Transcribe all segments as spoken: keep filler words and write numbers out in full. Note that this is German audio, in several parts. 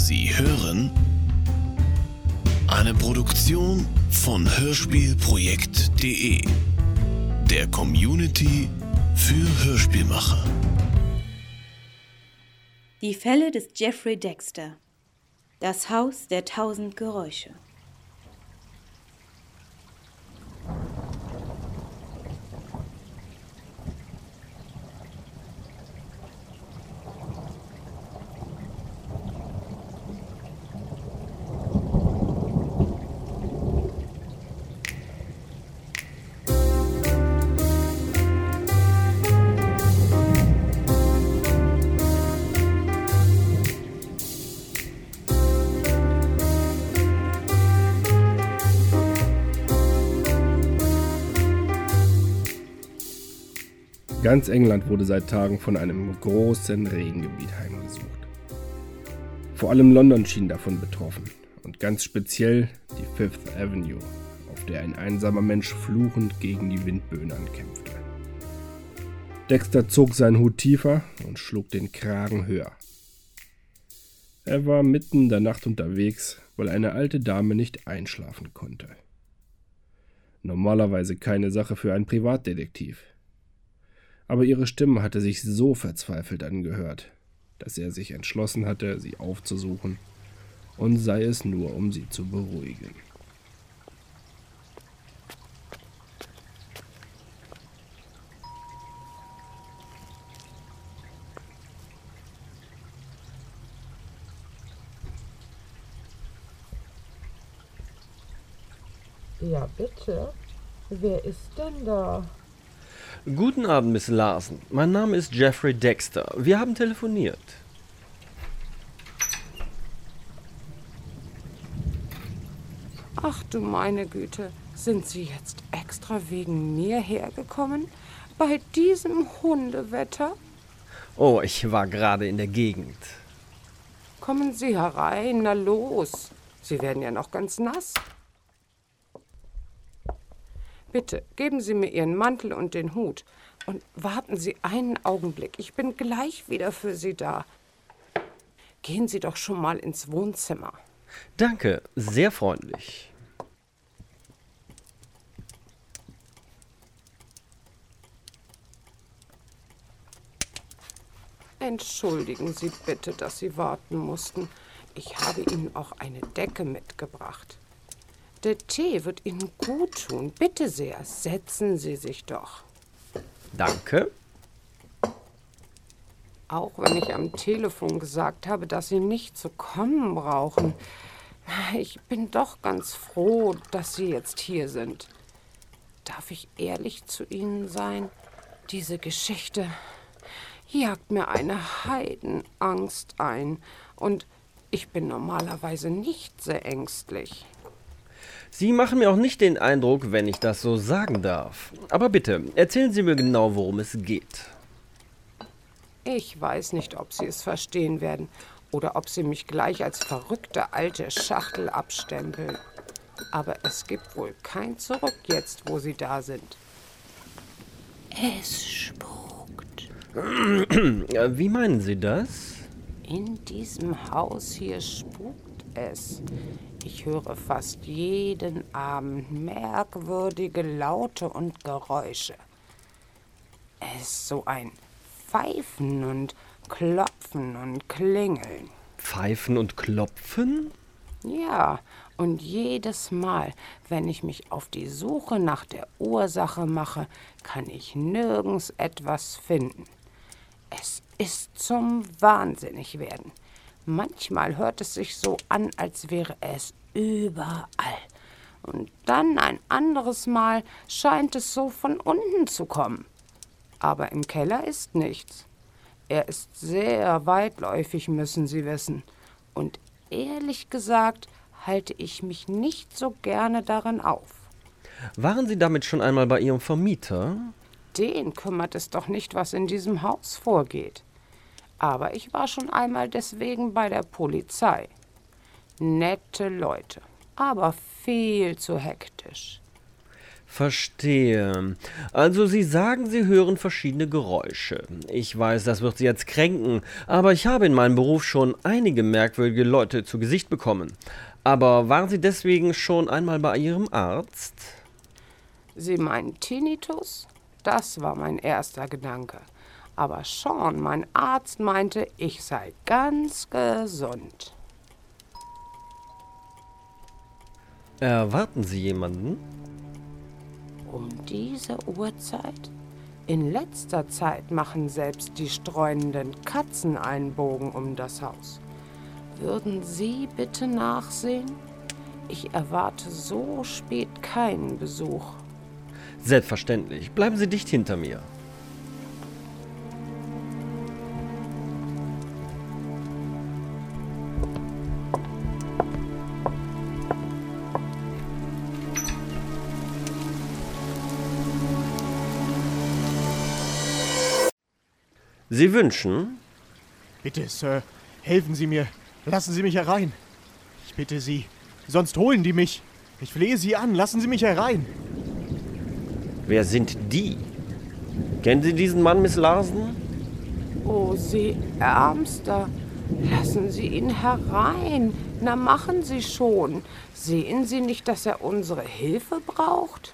Sie hören eine Produktion von hörspielprojekt punkt de, der Community für Hörspielmacher. Die Fälle des Jeffrey Dexter. Das Haus der tausend Geräusche. Ganz England wurde seit Tagen von einem großen Regengebiet heimgesucht. Vor allem London schien davon betroffen und ganz speziell die Fifth Avenue, auf der ein einsamer Mensch fluchend gegen die Windböen ankämpfte. Dexter zog seinen Hut tiefer und schlug den Kragen höher. Er war mitten in der Nacht unterwegs, weil eine alte Dame nicht einschlafen konnte. Normalerweise keine Sache für einen Privatdetektiv. Aber ihre Stimme hatte sich so verzweifelt angehört, dass er sich entschlossen hatte, sie aufzusuchen, und sei es nur, um sie zu beruhigen. Ja, bitte. Wer ist denn da? Guten Abend, Miss Larsen. Mein Name ist Jeffrey Dexter. Wir haben telefoniert. Ach du meine Güte, sind Sie jetzt extra wegen mir hergekommen? Bei diesem Hundewetter? Oh, ich war gerade in der Gegend. Kommen Sie herein, na los. Sie werden ja noch ganz nass. Bitte, geben Sie mir Ihren Mantel und den Hut. Und warten Sie einen Augenblick. Ich bin gleich wieder für Sie da. Gehen Sie doch schon mal ins Wohnzimmer. Danke, sehr freundlich. Entschuldigen Sie bitte, dass Sie warten mussten. Ich habe Ihnen auch eine Decke mitgebracht. Der Tee wird Ihnen gut tun. Bitte sehr, setzen Sie sich doch. Danke. Auch wenn ich am Telefon gesagt habe, dass Sie nicht zu kommen brauchen. Ich bin doch ganz froh, dass Sie jetzt hier sind. Darf ich ehrlich zu Ihnen sein? Diese Geschichte jagt mir eine Heidenangst ein. Und ich bin normalerweise nicht sehr ängstlich. Sie machen mir auch nicht den Eindruck, wenn ich das so sagen darf. Aber bitte, erzählen Sie mir genau, worum es geht. Ich weiß nicht, ob Sie es verstehen werden oder ob Sie mich gleich als verrückte alte Schachtel abstempeln. Aber es gibt wohl kein Zurück jetzt, wo Sie da sind. Es spukt. Wie meinen Sie das? In diesem Haus hier spukt es. Ich höre fast jeden Abend merkwürdige Laute und Geräusche. Es ist so ein Pfeifen und Klopfen und Klingeln. Pfeifen und Klopfen? Ja, und jedes Mal, wenn ich mich auf die Suche nach der Ursache mache, kann ich nirgends etwas finden. Es ist zum Wahnsinnigwerden. Manchmal hört es sich so an, als wäre es überall. Und dann ein anderes Mal scheint es so von unten zu kommen. Aber im Keller ist nichts. Er ist sehr weitläufig, müssen Sie wissen. Und ehrlich gesagt halte ich mich nicht so gerne darin auf. Waren Sie damit schon einmal bei Ihrem Vermieter? Den kümmert es doch nicht, was in diesem Haus vorgeht. Aber ich war schon einmal deswegen bei der Polizei. Nette Leute, aber viel zu hektisch. Verstehe. Also Sie sagen, Sie hören verschiedene Geräusche. Ich weiß, das wird Sie jetzt kränken, aber ich habe in meinem Beruf schon einige merkwürdige Leute zu Gesicht bekommen. Aber waren Sie deswegen schon einmal bei Ihrem Arzt? Sie meinen Tinnitus? Das war mein erster Gedanke. Aber Sean, mein Arzt, meinte, ich sei ganz gesund. Erwarten Sie jemanden? Um diese Uhrzeit? In letzter Zeit machen selbst die streunenden Katzen einen Bogen um das Haus. Würden Sie bitte nachsehen? Ich erwarte so spät keinen Besuch. Selbstverständlich. Bleiben Sie dicht hinter mir. Sie wünschen? Bitte, Sir, helfen Sie mir. Lassen Sie mich herein. Ich bitte Sie. Sonst holen die mich. Ich flehe Sie an. Lassen Sie mich herein. Wer sind die? Kennen Sie diesen Mann, Miss Larsen? Oh, Sie Ärmster. Lassen Sie ihn herein. Na, machen Sie schon. Sehen Sie nicht, dass er unsere Hilfe braucht?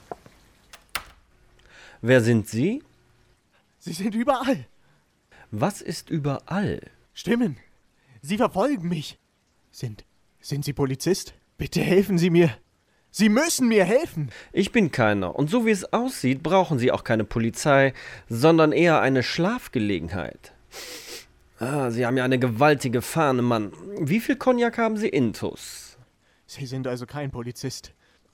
Wer sind Sie? Sie sind überall. Was ist überall? Stimmen. Sie verfolgen mich. Sind, sind Sie Polizist? Bitte helfen Sie mir. Sie müssen mir helfen. Ich bin keiner. Und so wie es aussieht, brauchen Sie auch keine Polizei, sondern eher eine Schlafgelegenheit. Ah, Sie haben ja eine gewaltige Fahne, Mann. Wie viel Cognac haben Sie intus? Sie sind also kein Polizist.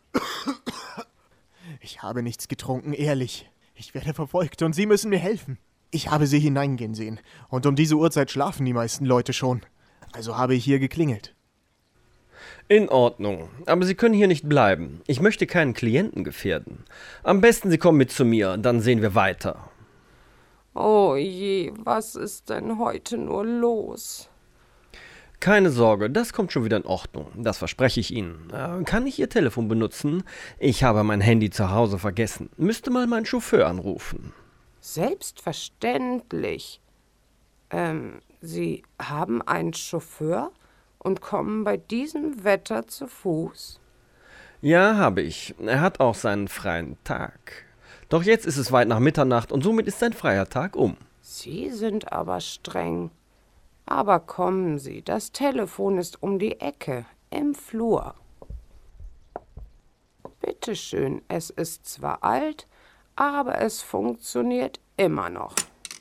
Ich habe nichts getrunken, ehrlich. Ich werde verfolgt und Sie müssen mir helfen. Ich habe Sie hineingehen sehen. Und um diese Uhrzeit schlafen die meisten Leute schon. Also habe ich hier geklingelt. In Ordnung. Aber Sie können hier nicht bleiben. Ich möchte keinen Klienten gefährden. Am besten Sie kommen mit zu mir, dann sehen wir weiter. Oh je, was ist denn heute nur los? Keine Sorge, das kommt schon wieder in Ordnung. Das verspreche ich Ihnen. Äh, kann ich Ihr Telefon benutzen? Ich habe mein Handy zu Hause vergessen. Müsste mal meinen Chauffeur anrufen. Selbstverständlich. Ähm, Sie haben einen Chauffeur und kommen bei diesem Wetter zu Fuß? Ja, habe ich. Er hat auch seinen freien Tag. Doch jetzt ist es weit nach Mitternacht und somit ist sein freier Tag um. Sie sind aber streng. Aber kommen Sie, das Telefon ist um die Ecke, im Flur. Bitte schön, es ist zwar alt, aber es funktioniert immer noch.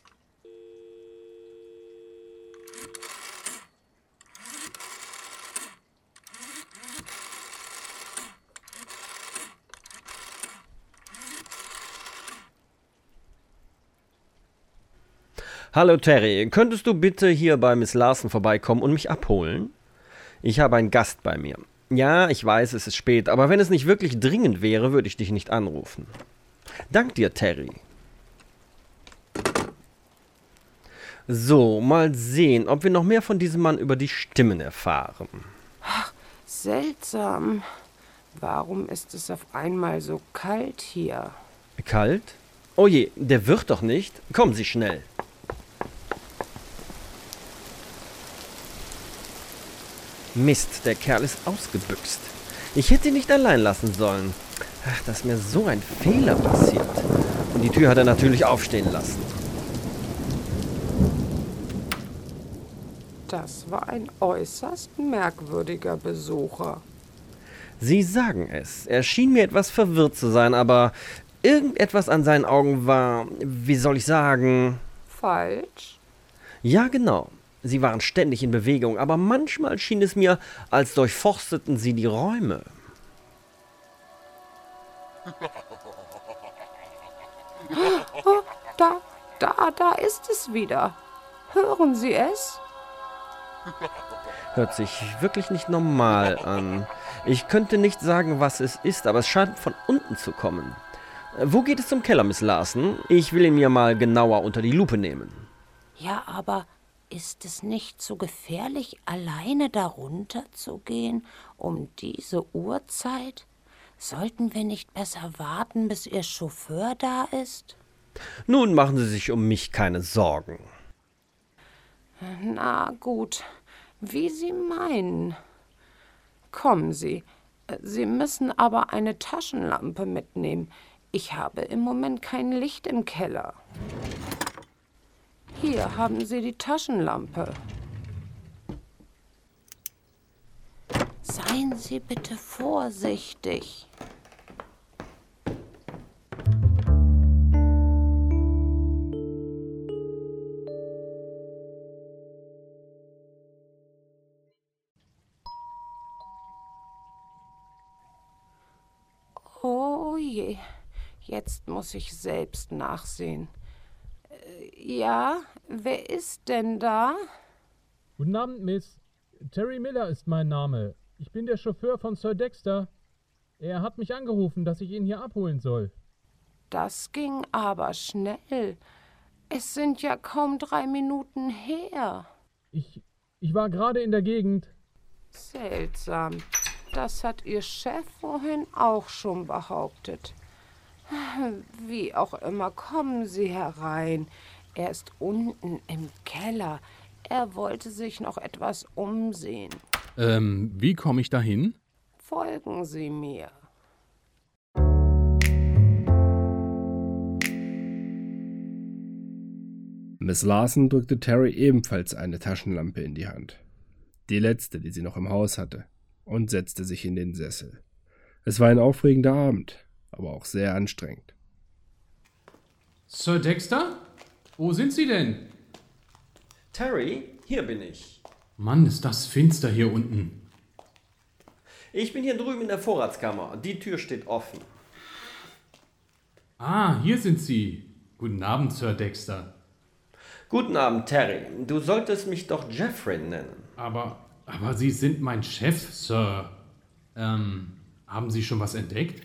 Hallo Terry, könntest du bitte hier bei Miss Larsen vorbeikommen und mich abholen? Ich habe einen Gast bei mir. Ja, ich weiß, es ist spät, aber wenn es nicht wirklich dringend wäre, würde ich dich nicht anrufen. Dank dir, Terry. So, mal sehen, ob wir noch mehr von diesem Mann über die Stimmen erfahren. Ach, seltsam. Warum ist es auf einmal so kalt hier? Kalt? Oh je, der wird doch nicht. Kommen Sie schnell. Mist, der Kerl ist ausgebüxt. Ich hätte ihn nicht allein lassen sollen. Ach, da ist mir so ein Fehler passiert. Und die Tür hat er natürlich aufstehen lassen. Das war ein äußerst merkwürdiger Besucher. Sie sagen es. Er schien mir etwas verwirrt zu sein, aber irgendetwas an seinen Augen war, wie soll ich sagen... Falsch? Ja, genau. Sie waren ständig in Bewegung, aber manchmal schien es mir, als durchforsteten sie die Räume. Oh, da, da, da ist es wieder. Hören Sie es? Hört sich wirklich nicht normal an. Ich könnte nicht sagen, was es ist, aber es scheint von unten zu kommen. Wo geht es zum Keller, Miss Larsen? Ich will ihn mir mal genauer unter die Lupe nehmen. Ja, aber ist es nicht so gefährlich, alleine darunter zu gehen, um diese Uhrzeit? Sollten wir nicht besser warten, bis Ihr Chauffeur da ist? Nun machen Sie sich um mich keine Sorgen. Na gut, wie Sie meinen. Kommen Sie, Sie müssen aber eine Taschenlampe mitnehmen. Ich habe im Moment kein Licht im Keller. Hier haben Sie die Taschenlampe. Seien Sie bitte vorsichtig. Oh je, jetzt muss ich selbst nachsehen. Äh, ja, wer ist denn da? Guten Abend, Miss. Terry Miller ist mein Name. Ich bin der Chauffeur von Sir Dexter. Er hat mich angerufen, dass ich ihn hier abholen soll. Das ging aber schnell. Es sind ja kaum drei Minuten her. Ich, ich war gerade in der Gegend. Seltsam. Das hat Ihr Chef vorhin auch schon behauptet. Wie auch immer, kommen Sie herein. Er ist unten im Keller. Er wollte sich noch etwas umsehen. Ähm, wie komme ich da hin? Folgen Sie mir. Miss Larson drückte Terry ebenfalls eine Taschenlampe in die Hand. Die letzte, die sie noch im Haus hatte, und setzte sich in den Sessel. Es war ein aufregender Abend, aber auch sehr anstrengend. Sir Dexter? Wo sind Sie denn? Terry, hier bin ich. Mann, ist das finster hier unten. Ich bin hier drüben in der Vorratskammer. Die Tür steht offen. Ah, hier sind Sie. Guten Abend, Sir Dexter. Guten Abend, Terry. Du solltest mich doch Jeffrey nennen. Aber, aber Sie sind mein Chef, Sir. Ähm, haben Sie schon was entdeckt?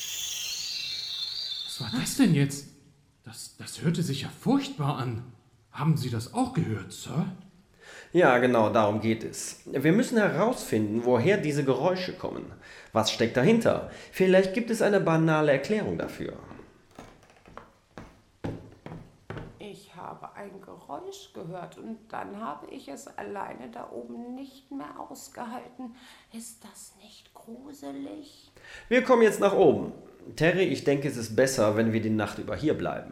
Was war das denn jetzt? Das, das hörte sich ja furchtbar an. Haben Sie das auch gehört, Sir? Ja, genau, darum geht es. Wir müssen herausfinden, woher diese Geräusche kommen. Was steckt dahinter? Vielleicht gibt es eine banale Erklärung dafür. Ich habe ein Geräusch gehört und dann habe ich es alleine da oben nicht mehr ausgehalten. Ist das nicht gruselig? Wir kommen jetzt nach oben. Terry, ich denke, es ist besser, wenn wir die Nacht über hier bleiben.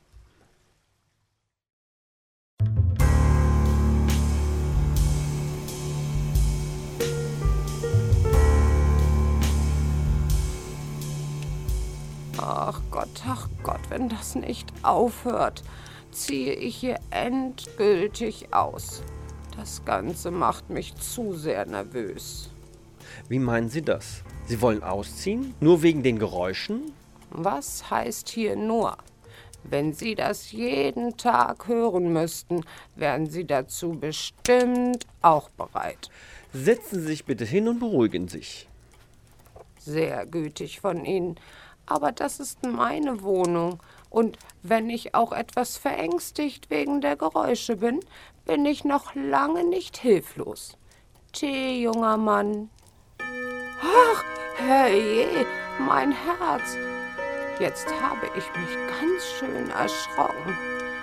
Ach Gott, ach Gott, wenn das nicht aufhört, ziehe ich hier endgültig aus. Das Ganze macht mich zu sehr nervös. Wie meinen Sie das? Sie wollen ausziehen? Nur wegen den Geräuschen? Was heißt hier nur? Wenn Sie das jeden Tag hören müssten, wären Sie dazu bestimmt auch bereit. Setzen Sie sich bitte hin und beruhigen sich. Sehr gütig von Ihnen. Aber das ist meine Wohnung. Und wenn ich auch etwas verängstigt wegen der Geräusche bin, bin ich noch lange nicht hilflos. Tee, junger Mann. Ach, herrje, mein Herz. Jetzt habe ich mich ganz schön erschrocken.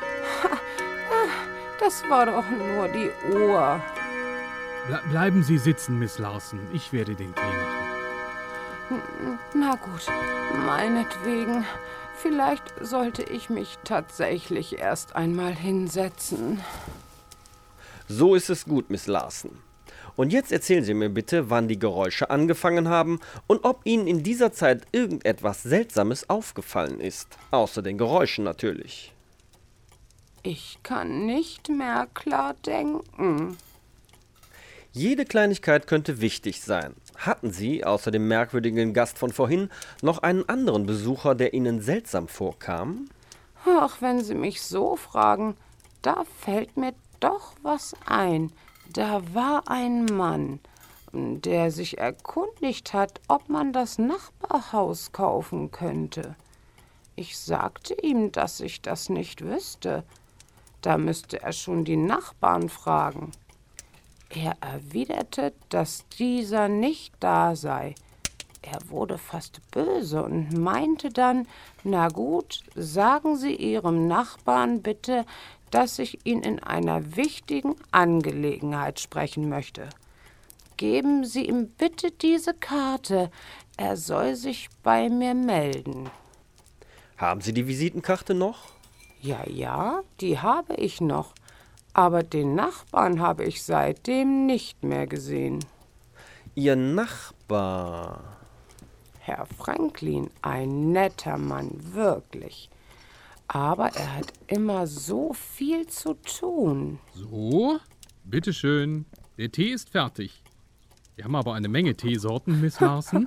Das war doch nur die Uhr. Ble bleiben Sie sitzen, Miss Larson. Ich werde den Tee machen. Na gut, meinetwegen. Vielleicht sollte ich mich tatsächlich erst einmal hinsetzen. So ist es gut, Miss Larson. Und jetzt erzählen Sie mir bitte, wann die Geräusche angefangen haben und ob Ihnen in dieser Zeit irgendetwas Seltsames aufgefallen ist. Außer den Geräuschen natürlich. Ich kann nicht mehr klar denken. Jede Kleinigkeit könnte wichtig sein. Hatten Sie, außer dem merkwürdigen Gast von vorhin, noch einen anderen Besucher, der Ihnen seltsam vorkam? Ach, wenn Sie mich so fragen, da fällt mir doch was ein. Da war ein Mann, der sich erkundigt hat, ob man das Nachbarhaus kaufen könnte. Ich sagte ihm, dass ich das nicht wüsste. Da müsste er schon die Nachbarn fragen. Er erwiderte, dass dieser nicht da sei. Er wurde fast böse und meinte dann, na gut, sagen Sie Ihrem Nachbarn bitte, dass ich ihn in einer wichtigen Angelegenheit sprechen möchte. Geben Sie ihm bitte diese Karte, er soll sich bei mir melden. Haben Sie die Visitenkarte noch? Ja, ja, die habe ich noch, aber den Nachbarn habe ich seitdem nicht mehr gesehen. Ihr Nachbar? Herr Franklin, ein netter Mann, wirklich. Aber er hat immer so viel zu tun. So, bitteschön. Der Tee ist fertig. Wir haben aber eine Menge Teesorten, Miss Larsen.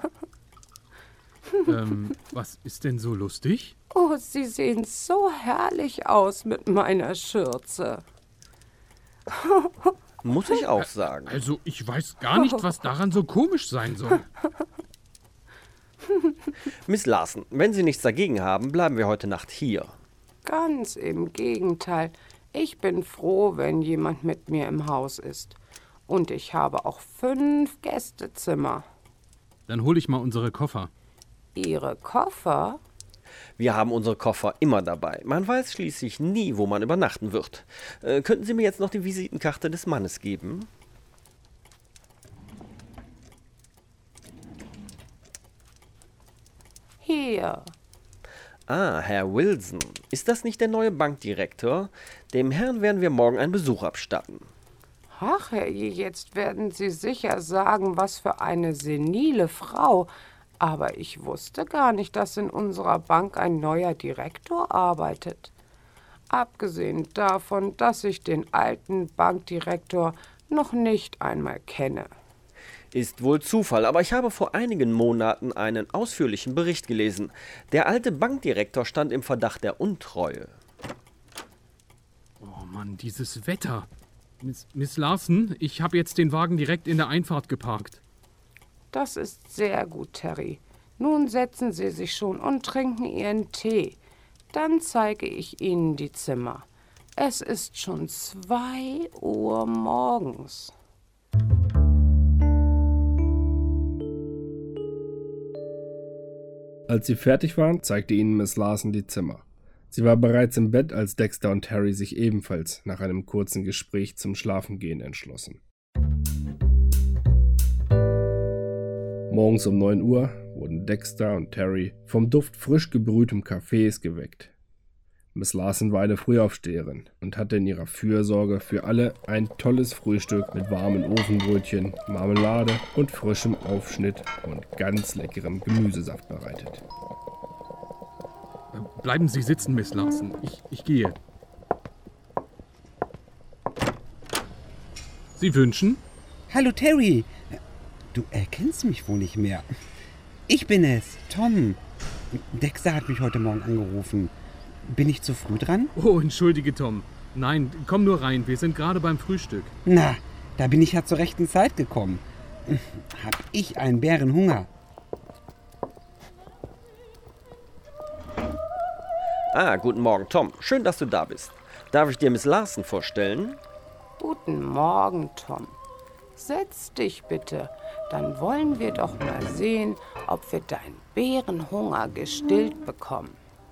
ähm, was ist denn so lustig? Oh, Sie sehen so herrlich aus mit meiner Schürze. Muss ich auch sagen. Also, ich weiß gar nicht, was daran so komisch sein soll. Miss Larsen, wenn Sie nichts dagegen haben, bleiben wir heute Nacht hier. Ganz im Gegenteil. Ich bin froh, wenn jemand mit mir im Haus ist. Und ich habe auch fünf Gästezimmer. Dann hole ich mal unsere Koffer. Ihre Koffer? Wir haben unsere Koffer immer dabei. Man weiß schließlich nie, wo man übernachten wird. Äh, könnten Sie mir jetzt noch die Visitenkarte des Mannes geben? Hier. Ah, Herr Wilson. Ist das nicht der neue Bankdirektor? Dem Herrn werden wir morgen einen Besuch abstatten. Ach, herrje, jetzt werden Sie sicher sagen, was für eine senile Frau. Aber ich wusste gar nicht, dass in unserer Bank ein neuer Direktor arbeitet. Abgesehen davon, dass ich den alten Bankdirektor noch nicht einmal kenne. Ist wohl Zufall, aber ich habe vor einigen Monaten einen ausführlichen Bericht gelesen. Der alte Bankdirektor stand im Verdacht der Untreue. Oh Mann, dieses Wetter. Miss, Miss Larsen, ich habe jetzt den Wagen direkt in der Einfahrt geparkt. Das ist sehr gut, Terry. Nun setzen Sie sich schon und trinken Ihren Tee. Dann zeige ich Ihnen die Zimmer. Es ist schon zwei Uhr morgens. Als sie fertig waren, zeigte ihnen Miss Larsen die Zimmer. Sie war bereits im Bett, als Dexter und Terry sich ebenfalls nach einem kurzen Gespräch zum Schlafengehen entschlossen. Morgens um neun Uhr wurden Dexter und Terry vom Duft frisch gebrühtem Kaffees geweckt. Miss Larsen war eine Frühaufsteherin und hatte in ihrer Fürsorge für alle ein tolles Frühstück mit warmen Ofenbrötchen, Marmelade und frischem Aufschnitt und ganz leckerem Gemüsesaft bereitet. Bleiben Sie sitzen, Miss Larsen. Ich, ich gehe. Sie wünschen? Hallo Terry. Du erkennst mich wohl nicht mehr. Ich bin es, Tom. Dexter hat mich heute Morgen angerufen. Bin ich zu früh dran? Oh, entschuldige, Tom. Nein, komm nur rein. Wir sind gerade beim Frühstück. Na, da bin ich ja zur rechten Zeit gekommen. Hab ich einen Bärenhunger. Ah, guten Morgen, Tom. Schön, dass du da bist. Darf ich dir Miss Larsen vorstellen? Guten Morgen, Tom. Setz dich bitte. Dann wollen wir doch mal sehen, ob wir deinen Bärenhunger gestillt bekommen.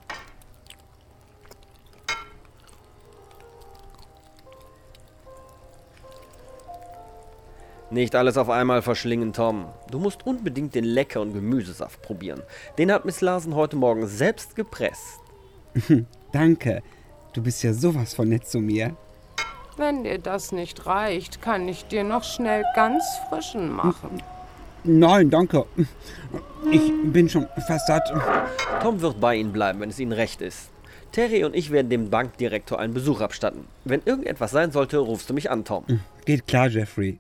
Nicht alles auf einmal verschlingen, Tom. Du musst unbedingt den leckeren Gemüsesaft probieren. Den hat Miss Larsen heute Morgen selbst gepresst. Danke. Du bist ja sowas von nett zu mir. Wenn dir das nicht reicht, kann ich dir noch schnell ganz frischen machen. Nein, danke. Ich bin schon fast satt. Tom wird bei Ihnen bleiben, wenn es Ihnen recht ist. Terry und ich werden dem Bankdirektor einen Besuch abstatten. Wenn irgendetwas sein sollte, rufst du mich an, Tom. Geht klar, Jeffrey.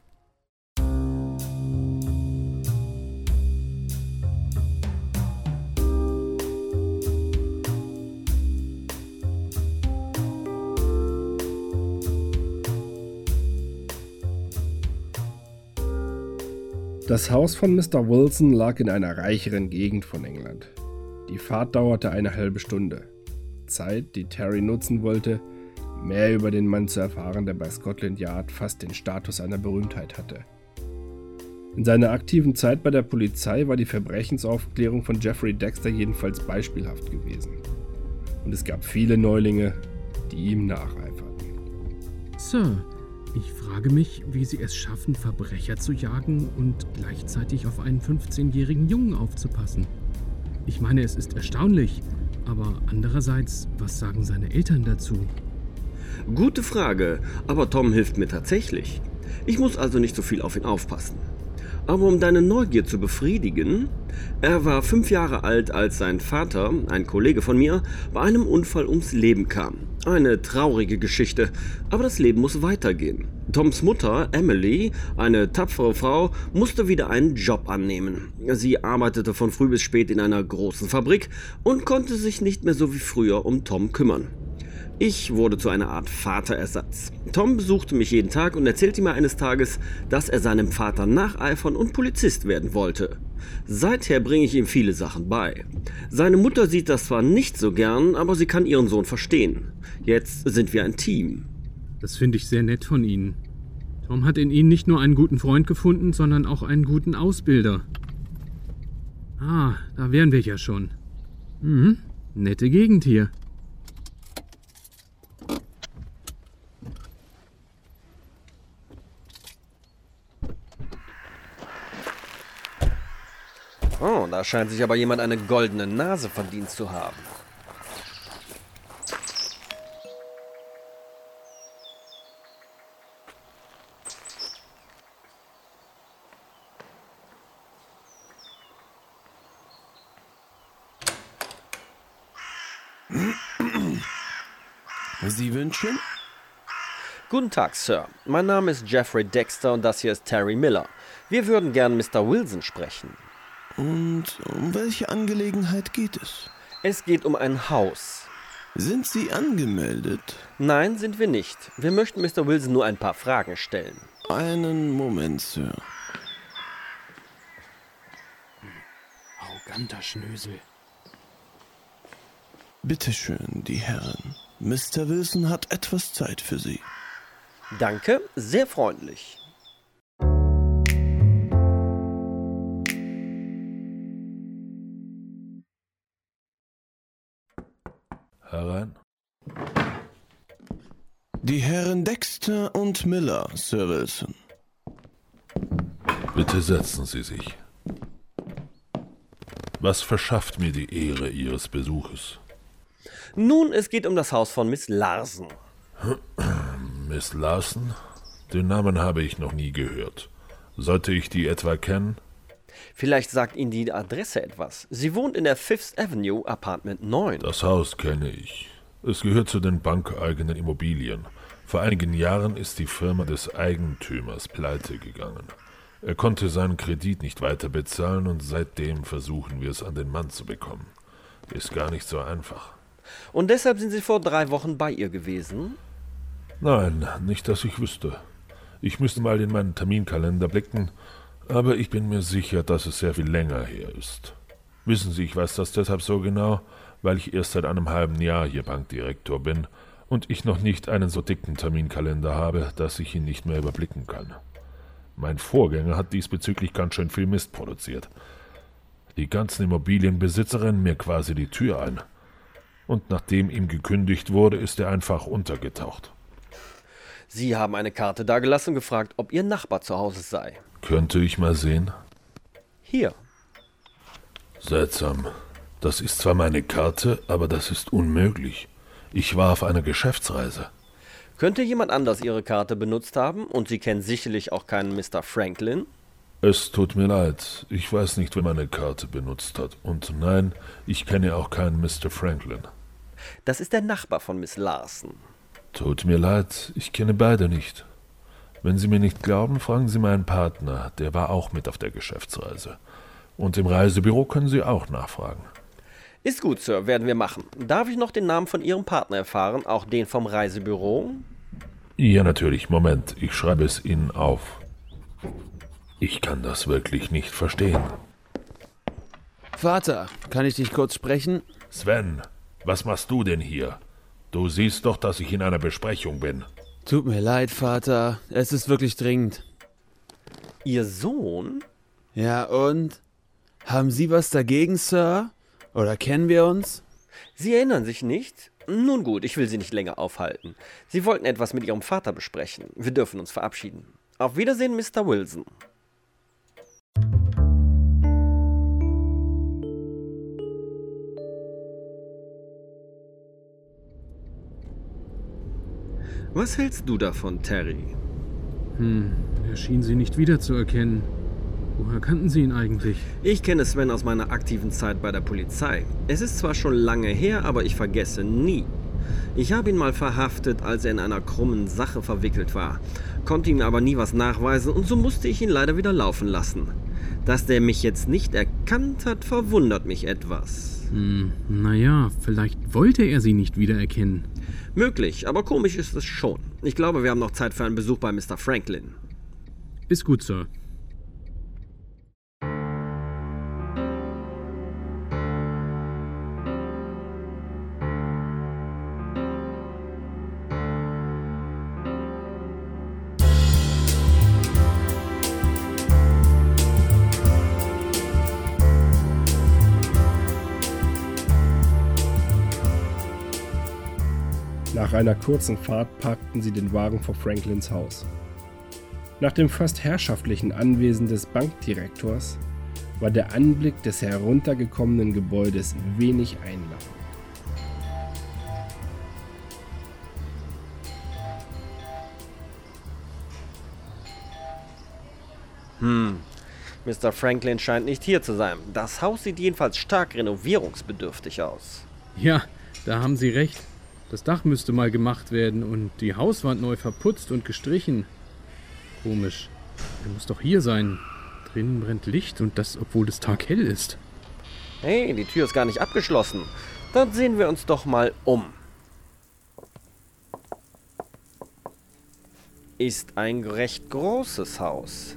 Das Haus von Mister Wilson lag in einer reicheren Gegend von England. Die Fahrt dauerte eine halbe Stunde. Zeit, die Terry nutzen wollte, mehr über den Mann zu erfahren, der bei Scotland Yard fast den Status einer Berühmtheit hatte. In seiner aktiven Zeit bei der Polizei war die Verbrechensaufklärung von Jeffrey Dexter jedenfalls beispielhaft gewesen. Und es gab viele Neulinge, die ihm nacheiferten. Sir, ich frage mich, wie Sie es schaffen, Verbrecher zu jagen und gleichzeitig auf einen fünfzehnjährigen Jungen aufzupassen. Ich meine, es ist erstaunlich, aber andererseits, was sagen seine Eltern dazu? Gute Frage, aber Tom hilft mir tatsächlich. Ich muss also nicht so viel auf ihn aufpassen. Aber um deine Neugier zu befriedigen, er war fünf Jahre alt, als sein Vater, ein Kollege von mir, bei einem Unfall ums Leben kam. Eine traurige Geschichte, aber das Leben muss weitergehen. Toms Mutter, Emily, eine tapfere Frau, musste wieder einen Job annehmen. Sie arbeitete von früh bis spät in einer großen Fabrik und konnte sich nicht mehr so wie früher um Tom kümmern. Ich wurde zu einer Art Vaterersatz. Tom besuchte mich jeden Tag und erzählte mir eines Tages, dass er seinem Vater nacheifern und Polizist werden wollte. Seither bringe ich ihm viele Sachen bei. Seine Mutter sieht das zwar nicht so gern, aber sie kann ihren Sohn verstehen. Jetzt sind wir ein Team. Das finde ich sehr nett von Ihnen. Tom hat in Ihnen nicht nur einen guten Freund gefunden, sondern auch einen guten Ausbilder. Ah, da wären wir ja schon. Mhm, nette Gegend hier. Oh, da scheint sich aber jemand eine goldene Nase verdient zu haben. Sie wünschen? Guten Tag, Sir. Mein Name ist Jeffrey Dexter und das hier ist Terry Miller. Wir würden gern Mister Wilson sprechen. Und um welche Angelegenheit geht es? Es geht um ein Haus. Sind Sie angemeldet? Nein, sind wir nicht. Wir möchten Mister Wilson nur ein paar Fragen stellen. Einen Moment, Sir. Arroganter Schnösel. Bitte schön, die Herren. Mister Wilson hat etwas Zeit für Sie. Danke, sehr freundlich. Herein. Die Herren Dexter und Miller, Sir Wilson. Bitte setzen Sie sich. Was verschafft mir die Ehre Ihres Besuches? Nun, es geht um das Haus von Miss Larsen. Miss Larsen? Den Namen habe ich noch nie gehört. Sollte ich die etwa kennen? Vielleicht sagt Ihnen die Adresse etwas. Sie wohnt in der Fifth Avenue, Apartment neun. Das Haus kenne ich. Es gehört zu den bankeigenen Immobilien. Vor einigen Jahren ist die Firma des Eigentümers pleite gegangen. Er konnte seinen Kredit nicht weiter bezahlen und seitdem versuchen wir es an den Mann zu bekommen. Ist gar nicht so einfach. Und deshalb sind Sie vor drei Wochen bei ihr gewesen? Nein, nicht, dass ich wüsste. Ich müsste mal in meinen Terminkalender blicken, aber ich bin mir sicher, dass es sehr viel länger her ist. Wissen Sie, ich weiß das deshalb so genau, weil ich erst seit einem halben Jahr hier Bankdirektor bin und ich noch nicht einen so dicken Terminkalender habe, dass ich ihn nicht mehr überblicken kann. Mein Vorgänger hat diesbezüglich ganz schön viel Mist produziert. Die ganzen Immobilienbesitzer rennen mir quasi die Tür ein. Und nachdem ihm gekündigt wurde, ist er einfach untergetaucht. Sie haben eine Karte dagelassen und gefragt, ob Ihr Nachbar zu Hause sei. Könnte ich mal sehen? Hier. Seltsam. Das ist zwar meine Karte, aber das ist unmöglich. Ich war auf einer Geschäftsreise. Könnte jemand anders Ihre Karte benutzt haben und Sie kennen sicherlich auch keinen Mister Franklin? Es tut mir leid, ich weiß nicht, wer meine Karte benutzt hat. Und nein, ich kenne auch keinen Mister Franklin. Das ist der Nachbar von Miss Larsen. Tut mir leid, ich kenne beide nicht. Wenn Sie mir nicht glauben, fragen Sie meinen Partner, der war auch mit auf der Geschäftsreise. Und im Reisebüro können Sie auch nachfragen. Ist gut, Sir, werden wir machen. Darf ich noch den Namen von Ihrem Partner erfahren, auch den vom Reisebüro? Ja, natürlich. Moment, ich schreibe es Ihnen auf. Ich kann das wirklich nicht verstehen. Vater, kann ich dich kurz sprechen? Sven, was machst du denn hier? Du siehst doch, dass ich in einer Besprechung bin. Tut mir leid, Vater. Es ist wirklich dringend. Ihr Sohn? Ja, und? Haben Sie was dagegen, Sir? Oder kennen wir uns? Sie erinnern sich nicht? Nun gut, ich will Sie nicht länger aufhalten. Sie wollten etwas mit Ihrem Vater besprechen. Wir dürfen uns verabschieden. Auf Wiedersehen, Mister Wilson. Was hältst du davon, Terry? Hm, er schien Sie nicht wiederzuerkennen. Woher kannten Sie ihn eigentlich? Ich kenne Sven aus meiner aktiven Zeit bei der Polizei. Es ist zwar schon lange her, aber ich vergesse nie. Ich habe ihn mal verhaftet, als er in einer krummen Sache verwickelt war, konnte ihm aber nie was nachweisen und so musste ich ihn leider wieder laufen lassen. Dass der mich jetzt nicht erkannt hat, verwundert mich etwas. Hm, naja, vielleicht wollte er Sie nicht wiedererkennen. Möglich, aber komisch ist es schon. Ich glaube, wir haben noch Zeit für einen Besuch bei Mister Franklin. Ist gut, Sir. Nach einer kurzen Fahrt parkten sie den Wagen vor Franklins Haus. Nach dem fast herrschaftlichen Anwesen des Bankdirektors war der Anblick des heruntergekommenen Gebäudes wenig einladend. Hm, Mister Franklin scheint nicht hier zu sein. Das Haus sieht jedenfalls stark renovierungsbedürftig aus. Ja, da haben Sie recht. Das Dach müsste mal gemacht werden und die Hauswand neu verputzt und gestrichen. Komisch. Er muss doch hier sein. Drinnen brennt Licht und das, obwohl es taghell ist. Hey, die Tür ist gar nicht abgeschlossen. Dann sehen wir uns doch mal um. Ist ein recht großes Haus.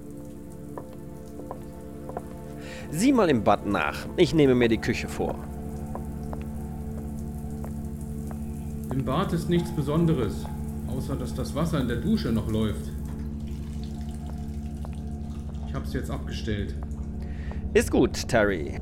Sieh mal im Bad nach. Ich nehme mir die Küche vor. Im Bad ist nichts Besonderes, außer dass das Wasser in der Dusche noch läuft. Ich hab's jetzt abgestellt. Ist gut, Terry.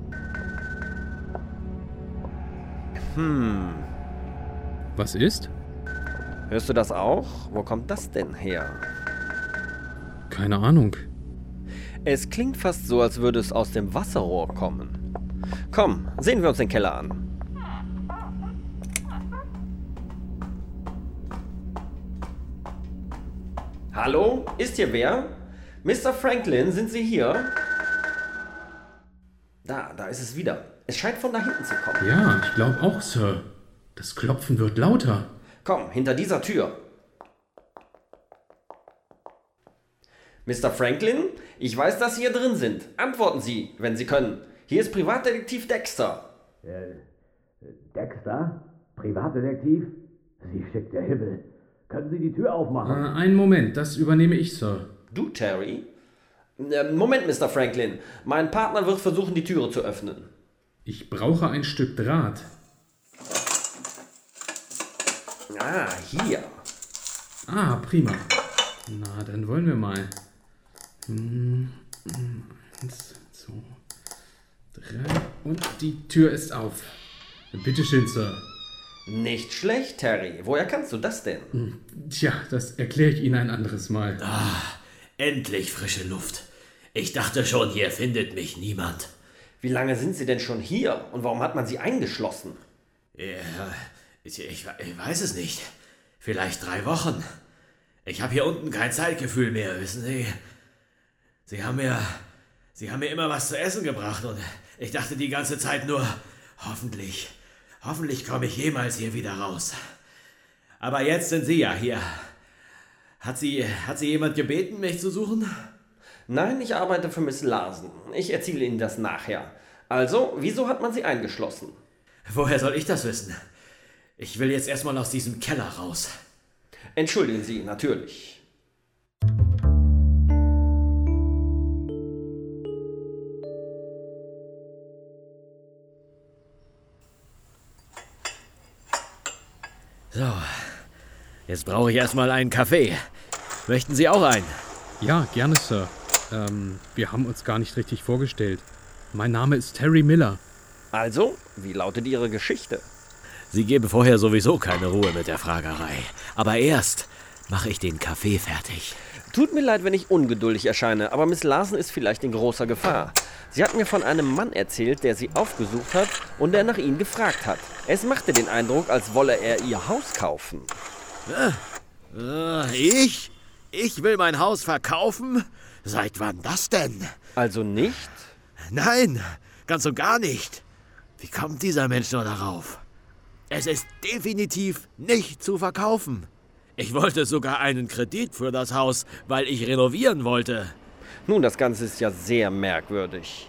Hm. Was ist? Hörst du das auch? Wo kommt das denn her? Keine Ahnung. Es klingt fast so, als würde es aus dem Wasserrohr kommen. Komm, sehen wir uns den Keller an. Hallo? Ist hier wer? Mister Franklin, sind Sie hier? Da, da ist es wieder. Es scheint von da hinten zu kommen. Ja, ich glaube auch, Sir. Das Klopfen wird lauter. Komm, hinter dieser Tür. Mister Franklin, ich weiß, dass Sie hier drin sind. Antworten Sie, wenn Sie können. Hier ist Privatdetektiv Dexter. Äh, Dexter? Privatdetektiv? Sie schickt der Himmel. Können Sie die Tür aufmachen? Äh, einen Moment, das übernehme ich, Sir. Du, Terry? Äh, Moment, Mister Franklin. Mein Partner wird versuchen, die Türe zu öffnen. Ich brauche ein Stück Draht. Ah, hier. Ah, prima. Na, dann wollen wir mal. Eins, zwei, drei und die Tür ist auf. Bitte schön, Sir. Nicht schlecht, Terry. Woher kannst du das denn? Tja, das erkläre ich Ihnen ein anderes Mal. Ah, endlich frische Luft. Ich dachte schon, hier findet mich niemand. Wie lange sind Sie denn schon hier? Und warum hat man Sie eingeschlossen? Ja, ich, ich, ich weiß es nicht. Vielleicht drei Wochen. Ich habe hier unten kein Zeitgefühl mehr, wissen Sie. Sie haben mir, Sie haben mir immer was zu essen gebracht und ich dachte die ganze Zeit nur, hoffentlich, hoffentlich komme ich jemals hier wieder raus. Aber jetzt sind Sie ja hier. Hat Sie, hat Sie jemand gebeten, mich zu suchen? Nein, ich arbeite für Miss Larsen. Ich erzähle Ihnen das nachher. Also, wieso hat man Sie eingeschlossen? Woher soll ich das wissen? Ich will jetzt erstmal aus diesem Keller raus. Entschuldigen Sie, natürlich. So, jetzt brauche ich erstmal einen Kaffee. Möchten Sie auch einen? Ja, gerne, Sir. Ähm, wir haben uns gar nicht richtig vorgestellt. Mein Name ist Terry Miller. Also, wie lautet Ihre Geschichte? Sie geben vorher sowieso keine Ruhe mit der Fragerei. Aber erst mache ich den Kaffee fertig. Tut mir leid, wenn ich ungeduldig erscheine, aber Miss Larsen ist vielleicht in großer Gefahr. Sie hat mir von einem Mann erzählt, der sie aufgesucht hat und der nach ihnen gefragt hat. Es machte den Eindruck, als wolle er ihr Haus kaufen. Äh, ich? Ich will mein Haus verkaufen? Seit wann das denn? Also nicht? Nein, ganz und gar nicht. Wie kommt dieser Mensch nur darauf? Es ist definitiv nicht zu verkaufen. Ich wollte sogar einen Kredit für das Haus, weil ich renovieren wollte. Nun, das Ganze ist ja sehr merkwürdig.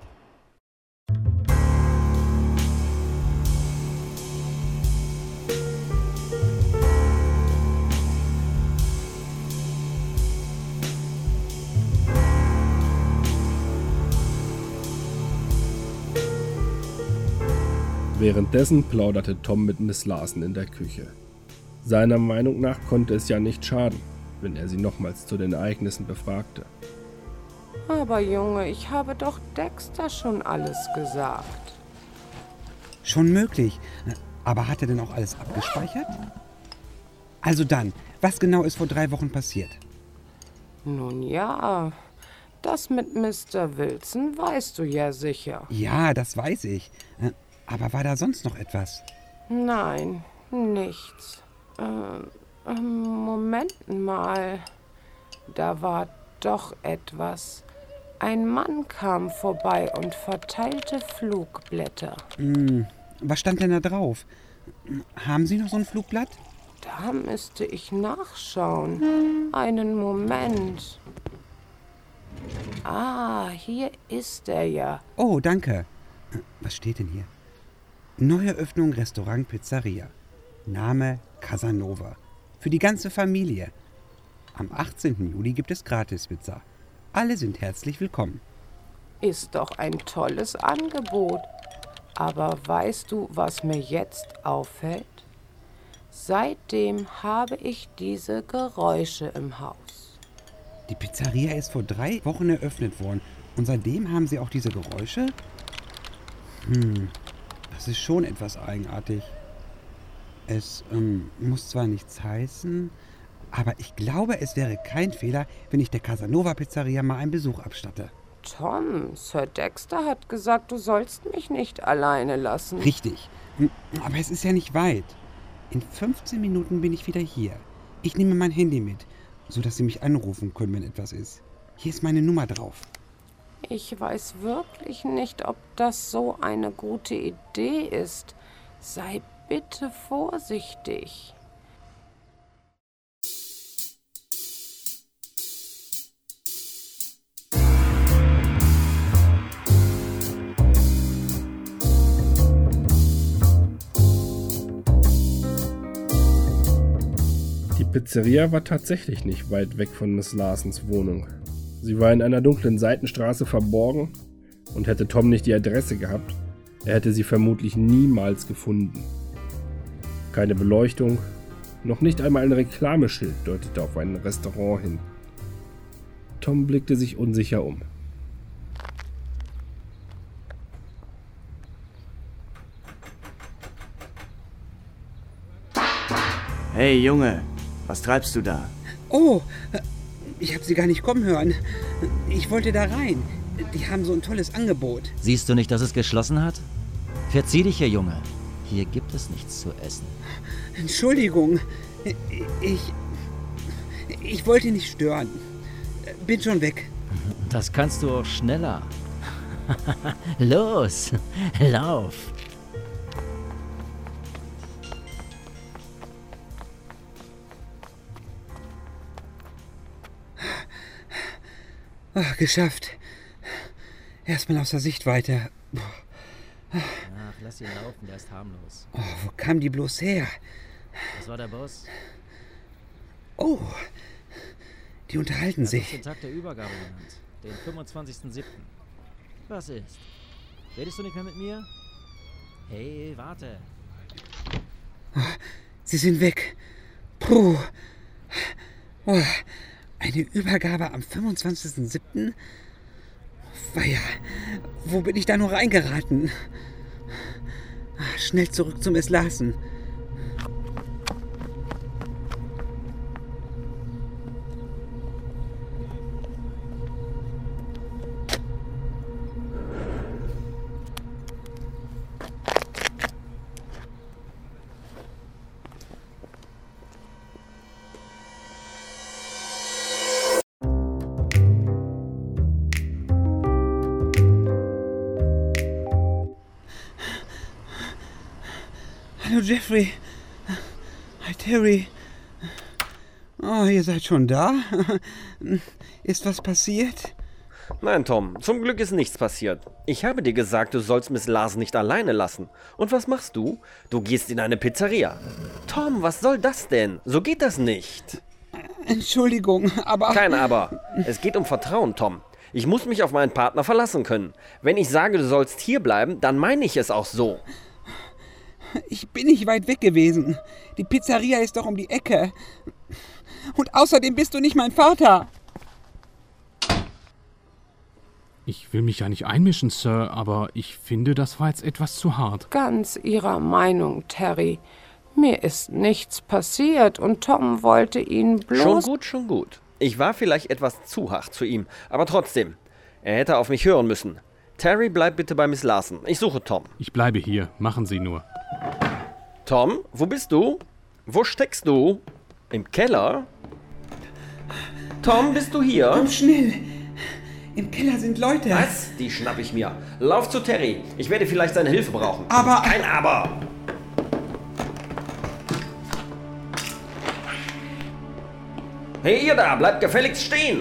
Währenddessen plauderte Tom mit Miss Larsen in der Küche. Seiner Meinung nach konnte es ja nicht schaden, wenn er sie nochmals zu den Ereignissen befragte. Aber Junge, ich habe doch Dexter schon alles gesagt. Schon möglich. Aber hat er denn auch alles abgespeichert? Also dann, was genau ist vor drei Wochen passiert? Nun ja, das mit Mister Wilson weißt du ja sicher. Ja, das weiß ich. Aber war da sonst noch etwas? Nein, nichts. Äh, Moment mal. Da war doch etwas. Ein Mann kam vorbei und verteilte Flugblätter. Hm, was stand denn da drauf? Haben Sie noch so ein Flugblatt? Da müsste ich nachschauen. Einen Moment. Ah, hier ist er ja. Oh, danke. Was steht denn hier? Neue Öffnung Restaurant Pizzeria. Name Casanova. Für die ganze Familie. Am achtzehnten Juli gibt es Gratispizza. Alle sind herzlich willkommen. Ist doch ein tolles Angebot. Aber weißt du, was mir jetzt auffällt? Seitdem habe ich diese Geräusche im Haus. Die Pizzeria ist vor drei Wochen eröffnet worden. Und seitdem haben Sie auch diese Geräusche? Hm, das ist schon etwas eigenartig. Es ähm, muss zwar nichts heißen, aber ich glaube, es wäre kein Fehler, wenn ich der Casanova Pizzeria mal einen Besuch abstatte. Tom, Sir Dexter hat gesagt, du sollst mich nicht alleine lassen. Richtig, aber es ist ja nicht weit. In fünfzehn Minuten bin ich wieder hier. Ich nehme mein Handy mit, sodass Sie mich anrufen können, wenn etwas ist. Hier ist meine Nummer drauf. Ich weiß wirklich nicht, ob das so eine gute Idee ist. Sei bitte vorsichtig. Die Pizzeria war tatsächlich nicht weit weg von Miss Larsens Wohnung. Sie war in einer dunklen Seitenstraße verborgen und hätte Tom nicht die Adresse gehabt, er hätte sie vermutlich niemals gefunden. Keine Beleuchtung, noch nicht einmal ein Reklameschild deutete auf ein Restaurant hin. Tom blickte sich unsicher um. Hey Junge, was treibst du da? Oh, ich habe Sie gar nicht kommen hören. Ich wollte da rein. Die haben so ein tolles Angebot. Siehst du nicht, dass es geschlossen hat? Verzieh dich hier, Junge. Hier gibt es nichts zu essen. Entschuldigung. Ich... Ich wollte nicht stören. Bin schon weg. Das kannst du auch schneller. Los, lauf. Oh, geschafft. Erstmal aus der Sichtweite. Ach, lass ihn laufen, der ist harmlos. Oh, wo kam die bloß her? Das war der Boss. Oh, die unterhalten er hat sich. uns den Tag der Übergabe genannt, den fünfundzwanzigsten siebten Was ist? Redest du nicht mehr mit mir? Hey, warte. Oh, sie sind weg. Puh. Oh, Eine Übergabe am fünfundzwanzigsten siebten? Weia, wo bin ich da nur reingeraten? Schnell zurück zum Miss Larsen. Hallo Jeffrey. Hi Terry. Oh, ihr seid schon da? Ist was passiert? Nein, Tom, zum Glück ist nichts passiert. Ich habe dir gesagt, du sollst Miss Larsen nicht alleine lassen. Und was machst du? Du gehst in eine Pizzeria. Tom, was soll das denn? So geht das nicht. Entschuldigung, aber... Kein Aber. Es geht um Vertrauen, Tom. Ich muss mich auf meinen Partner verlassen können. Wenn ich sage, du sollst hier bleiben, dann meine ich es auch so. Ich bin nicht weit weg gewesen. Die Pizzeria ist doch um die Ecke. Und außerdem bist du nicht mein Vater. Ich will mich ja nicht einmischen, Sir, aber ich finde, das war jetzt etwas zu hart. Ganz Ihrer Meinung, Terry. Mir ist nichts passiert und Tom wollte ihn bloß... Schon gut, schon gut. Ich war vielleicht etwas zu hart zu ihm, aber trotzdem. Er hätte auf mich hören müssen. Terry, bleib bitte bei Miss Larsen. Ich suche Tom. Ich bleibe hier. Machen Sie nur. Tom, wo bist du? Wo steckst du? Im Keller? Tom, bist du hier? Komm schnell. Im Keller sind Leute. Was? Die schnapp ich mir. Lauf zu Terry. Ich werde vielleicht seine Hilfe brauchen. Aber... Kein Aber. Hey, ihr da, bleibt gefälligst stehen.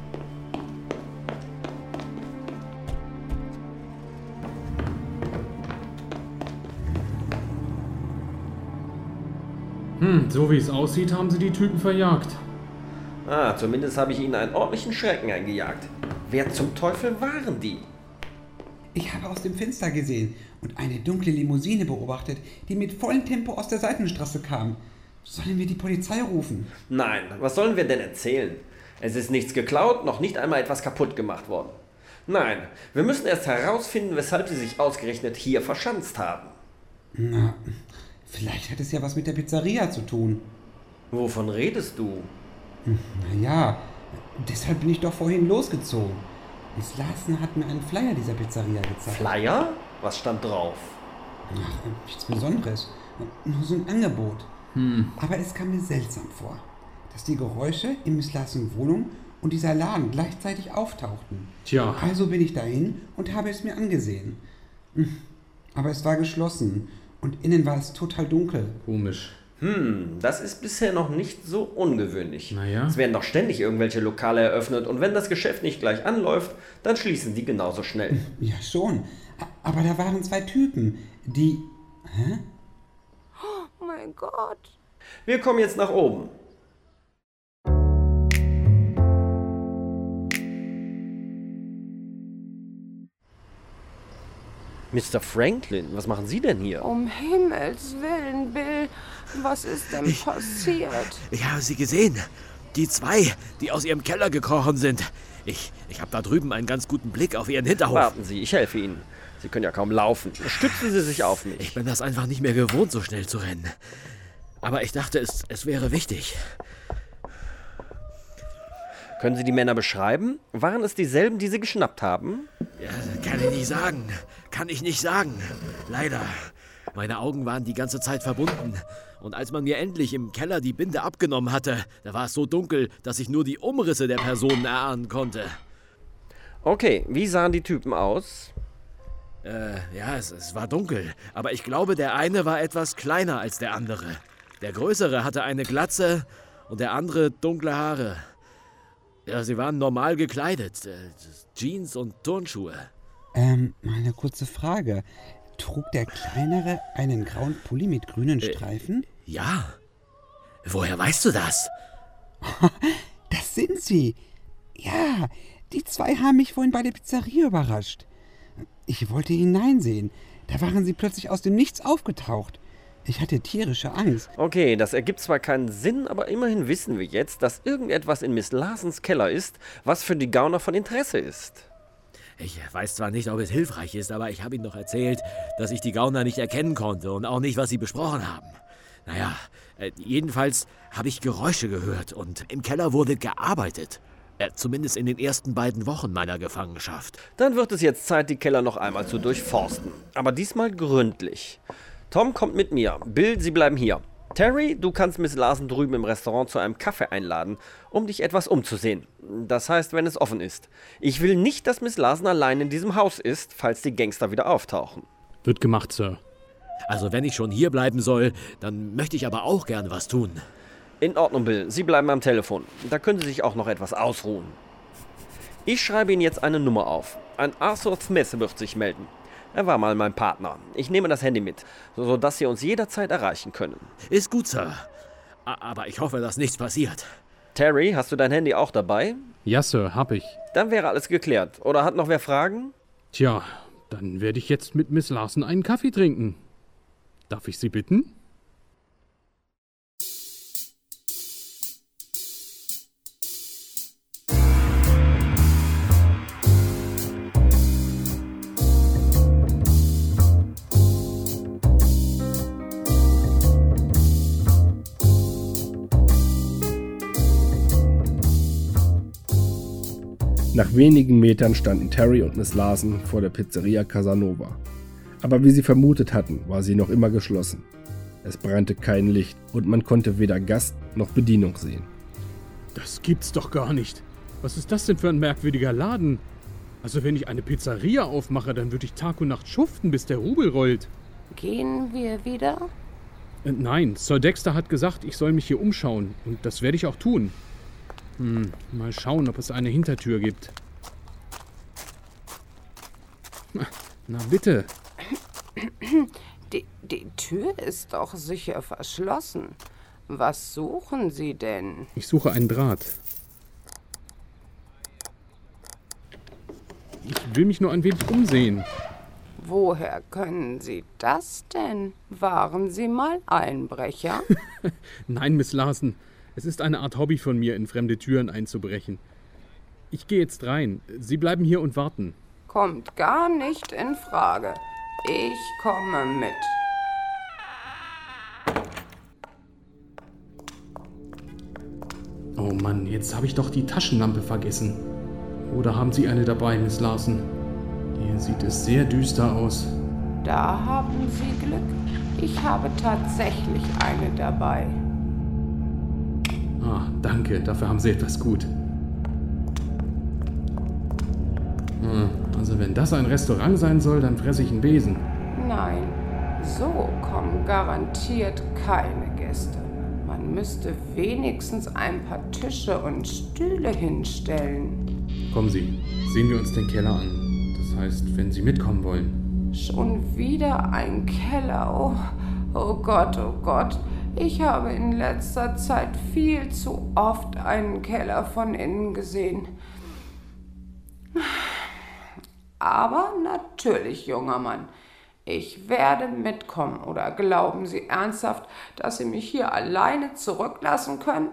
Hm, so wie es aussieht, haben sie die Typen verjagt. Ah, zumindest habe ich ihnen einen ordentlichen Schrecken eingejagt. Wer zum Teufel waren die? Ich habe aus dem Fenster gesehen und eine dunkle Limousine beobachtet, die mit vollem Tempo aus der Seitenstraße kam. Sollen wir die Polizei rufen? Nein, was sollen wir denn erzählen? Es ist nichts geklaut, noch nicht einmal etwas kaputt gemacht worden. Nein, wir müssen erst herausfinden, weshalb sie sich ausgerechnet hier verschanzt haben. Na, vielleicht hat es ja was mit der Pizzeria zu tun. Wovon redest du? Naja, deshalb bin ich doch vorhin losgezogen. Miss Larsen hat mir einen Flyer dieser Pizzeria gezeigt. Flyer? Was stand drauf? Ach, nichts Besonderes. Nur so ein Angebot. Hm. Aber es kam mir seltsam vor, dass die Geräusche in Miss Larsens Wohnung und dieser Laden gleichzeitig auftauchten. Tja. Also bin ich dahin und habe es mir angesehen. Aber es war geschlossen und innen war es total dunkel. Komisch. Hm, das ist bisher noch nicht so ungewöhnlich. Naja. Es werden doch ständig irgendwelche Lokale eröffnet und wenn das Geschäft nicht gleich anläuft, dann schließen die genauso schnell. Ja schon, aber da waren zwei Typen, die... Hä? Oh mein Gott. Wir kommen jetzt nach oben. Mister Franklin, was machen Sie denn hier? Um Himmels Willen, Bill, was ist denn ich, passiert? Ich habe sie gesehen. Die zwei, die aus ihrem Keller gekrochen sind. Ich, ich habe da drüben einen ganz guten Blick auf ihren Hinterhof. Warten Sie, ich helfe Ihnen. Sie können ja kaum laufen. Stützen Sie sich auf mich. Ich bin das einfach nicht mehr gewohnt, so schnell zu rennen. Aber ich dachte, es, es wäre wichtig. Können Sie die Männer beschreiben? Waren es dieselben, die Sie geschnappt haben? Ja, kann ich nicht sagen. Kann ich nicht sagen. Leider. Meine Augen waren die ganze Zeit verbunden. Und als man mir endlich im Keller die Binde abgenommen hatte, da war es so dunkel, dass ich nur die Umrisse der Personen erahnen konnte. Okay, wie sahen die Typen aus? Äh, ja, es, es war dunkel. Aber ich glaube, der eine war etwas kleiner als der andere. Der Größere hatte eine Glatze und der andere dunkle Haare. Ja, sie waren normal gekleidet. Äh, Jeans und Turnschuhe. Ähm, mal eine kurze Frage. Trug der Kleinere einen grauen Pulli mit grünen Streifen? Äh, ja. Woher weißt du das? Das sind sie. Ja, die zwei haben mich vorhin bei der Pizzeria überrascht. Ich wollte hineinsehen. Da waren sie plötzlich aus dem Nichts aufgetaucht. Ich hatte tierische Angst. Okay, das ergibt zwar keinen Sinn, aber immerhin wissen wir jetzt, dass irgendetwas in Miss Larsens Keller ist, was für die Gauner von Interesse ist. Ich weiß zwar nicht, ob es hilfreich ist, aber ich habe Ihnen doch erzählt, dass ich die Gauner nicht erkennen konnte und auch nicht, was sie besprochen haben. Naja, äh, jedenfalls habe ich Geräusche gehört und im Keller wurde gearbeitet. Äh, zumindest in den ersten beiden Wochen meiner Gefangenschaft. Dann wird es jetzt Zeit, die Keller noch einmal zu durchforsten. Aber diesmal gründlich. Tom kommt mit mir. Bill, Sie bleiben hier. Terry, du kannst Miss Larsen drüben im Restaurant zu einem Kaffee einladen, um dich etwas umzusehen. Das heißt, wenn es offen ist. Ich will nicht, dass Miss Larsen allein in diesem Haus ist, falls die Gangster wieder auftauchen. Wird gemacht, Sir. Also wenn ich schon hier bleiben soll, dann möchte ich aber auch gern was tun. In Ordnung, Bill. Sie bleiben am Telefon. Da können Sie sich auch noch etwas ausruhen. Ich schreibe Ihnen jetzt eine Nummer auf. Ein Arthur Smith wird sich melden. Er war mal mein Partner. Ich nehme das Handy mit, sodass Sie uns jederzeit erreichen können. Ist gut, Sir. Aber ich hoffe, dass nichts passiert. Terry, hast du dein Handy auch dabei? Ja, Sir, hab ich. Dann wäre alles geklärt. Oder hat noch wer Fragen? Tja, dann werde ich jetzt mit Miss Larsen einen Kaffee trinken. Darf ich Sie bitten? Nach wenigen Metern standen Terry und Miss Larsen vor der Pizzeria Casanova. Aber wie sie vermutet hatten, war sie noch immer geschlossen. Es brannte kein Licht und man konnte weder Gast noch Bedienung sehen. Das gibt's doch gar nicht. Was ist das denn für ein merkwürdiger Laden? Also wenn ich eine Pizzeria aufmache, dann würde ich Tag und Nacht schuften, bis der Rubel rollt. Gehen wir wieder? Äh, nein, Sir Dexter hat gesagt, ich soll mich hier umschauen. Und das werde ich auch tun. Hm, mal schauen, ob es eine Hintertür gibt. Na bitte. Die, die Tür ist doch sicher verschlossen. Was suchen Sie denn? Ich suche einen Draht. Ich will mich nur ein wenig umsehen. Woher können Sie das denn? Waren Sie mal Einbrecher? Nein, Miss Larsen. Es ist eine Art Hobby von mir, in fremde Türen einzubrechen. Ich gehe jetzt rein. Sie bleiben hier und warten. Kommt gar nicht in Frage. Ich komme mit. Oh Mann, jetzt habe ich doch die Taschenlampe vergessen. Oder haben Sie eine dabei, Miss Larsen? Hier sieht es sehr düster aus. Da haben Sie Glück. Ich habe tatsächlich eine dabei. Ah, danke, dafür haben Sie etwas gut. Hm, also wenn das ein Restaurant sein soll, dann fresse ich einen Besen. Nein, so kommen garantiert keine Gäste. Man müsste wenigstens ein paar Tische und Stühle hinstellen. Kommen Sie, sehen wir uns den Keller an. Das heißt, wenn Sie mitkommen wollen. Schon wieder ein Keller. Oh, oh Gott, oh Gott. Ich habe in letzter Zeit viel zu oft einen Keller von innen gesehen. Aber natürlich, junger Mann, ich werde mitkommen. Oder glauben Sie ernsthaft, dass Sie mich hier alleine zurücklassen können?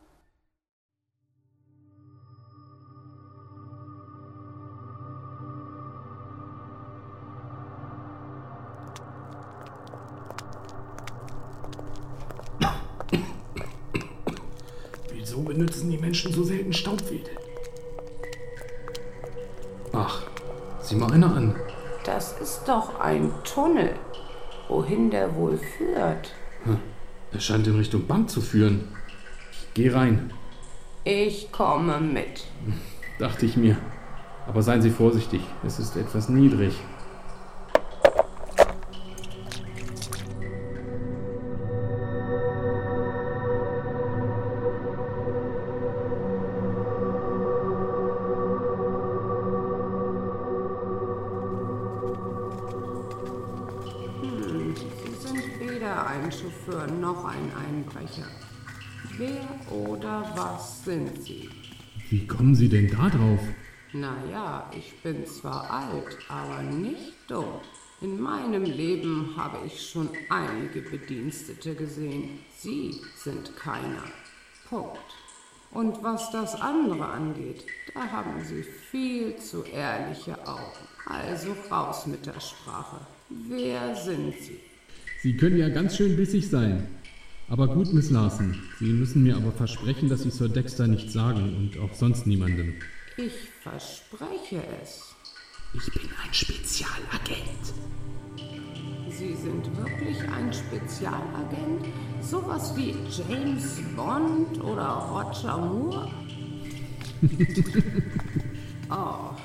Wieso benutzen die Menschen so selten Staubwedel? Ach, sieh mal einer an. Das ist doch ein Tunnel. Wohin der wohl führt? Hm, er scheint in Richtung Bank zu führen. Ich geh rein. Ich komme mit. Dachte ich mir. Aber seien Sie vorsichtig, es ist etwas niedrig. Ein Chauffeur, noch ein Einbrecher. Wer oder was sind Sie? Wie kommen Sie denn da drauf? Naja, ich bin zwar alt, aber nicht dumm. In meinem Leben habe ich schon einige Bedienstete gesehen. Sie sind keiner. Punkt. Und was das andere angeht, da haben Sie viel zu ehrliche Augen. Also raus mit der Sprache. Wer sind Sie? Sie können ja ganz schön bissig sein. Aber gut, Miss Larson. Sie müssen mir aber versprechen, dass Sie Sir Dexter nichts sagen und auch sonst niemandem. Ich verspreche es. Ich bin ein Spezialagent. Sie sind wirklich ein Spezialagent? Sowas wie James Bond oder Roger Moore? Oh.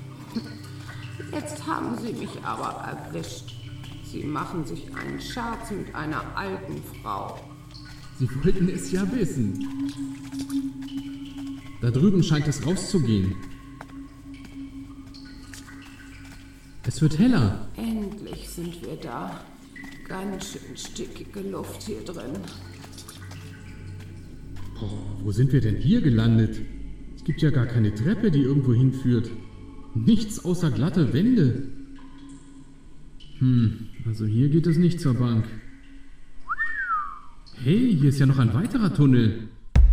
Jetzt haben Sie mich aber erwischt. Sie machen sich einen Scherz mit einer alten Frau. Sie wollten es ja wissen. Da drüben scheint es rauszugehen. Es wird heller. Endlich sind wir da. Ganz schön stickige Luft hier drin. Oh, wo sind wir denn hier gelandet? Es gibt ja gar keine Treppe, die irgendwo hinführt. Nichts außer glatte Wände. Hm, also hier geht es nicht zur Bank. Hey, hier ist ja noch ein weiterer Tunnel.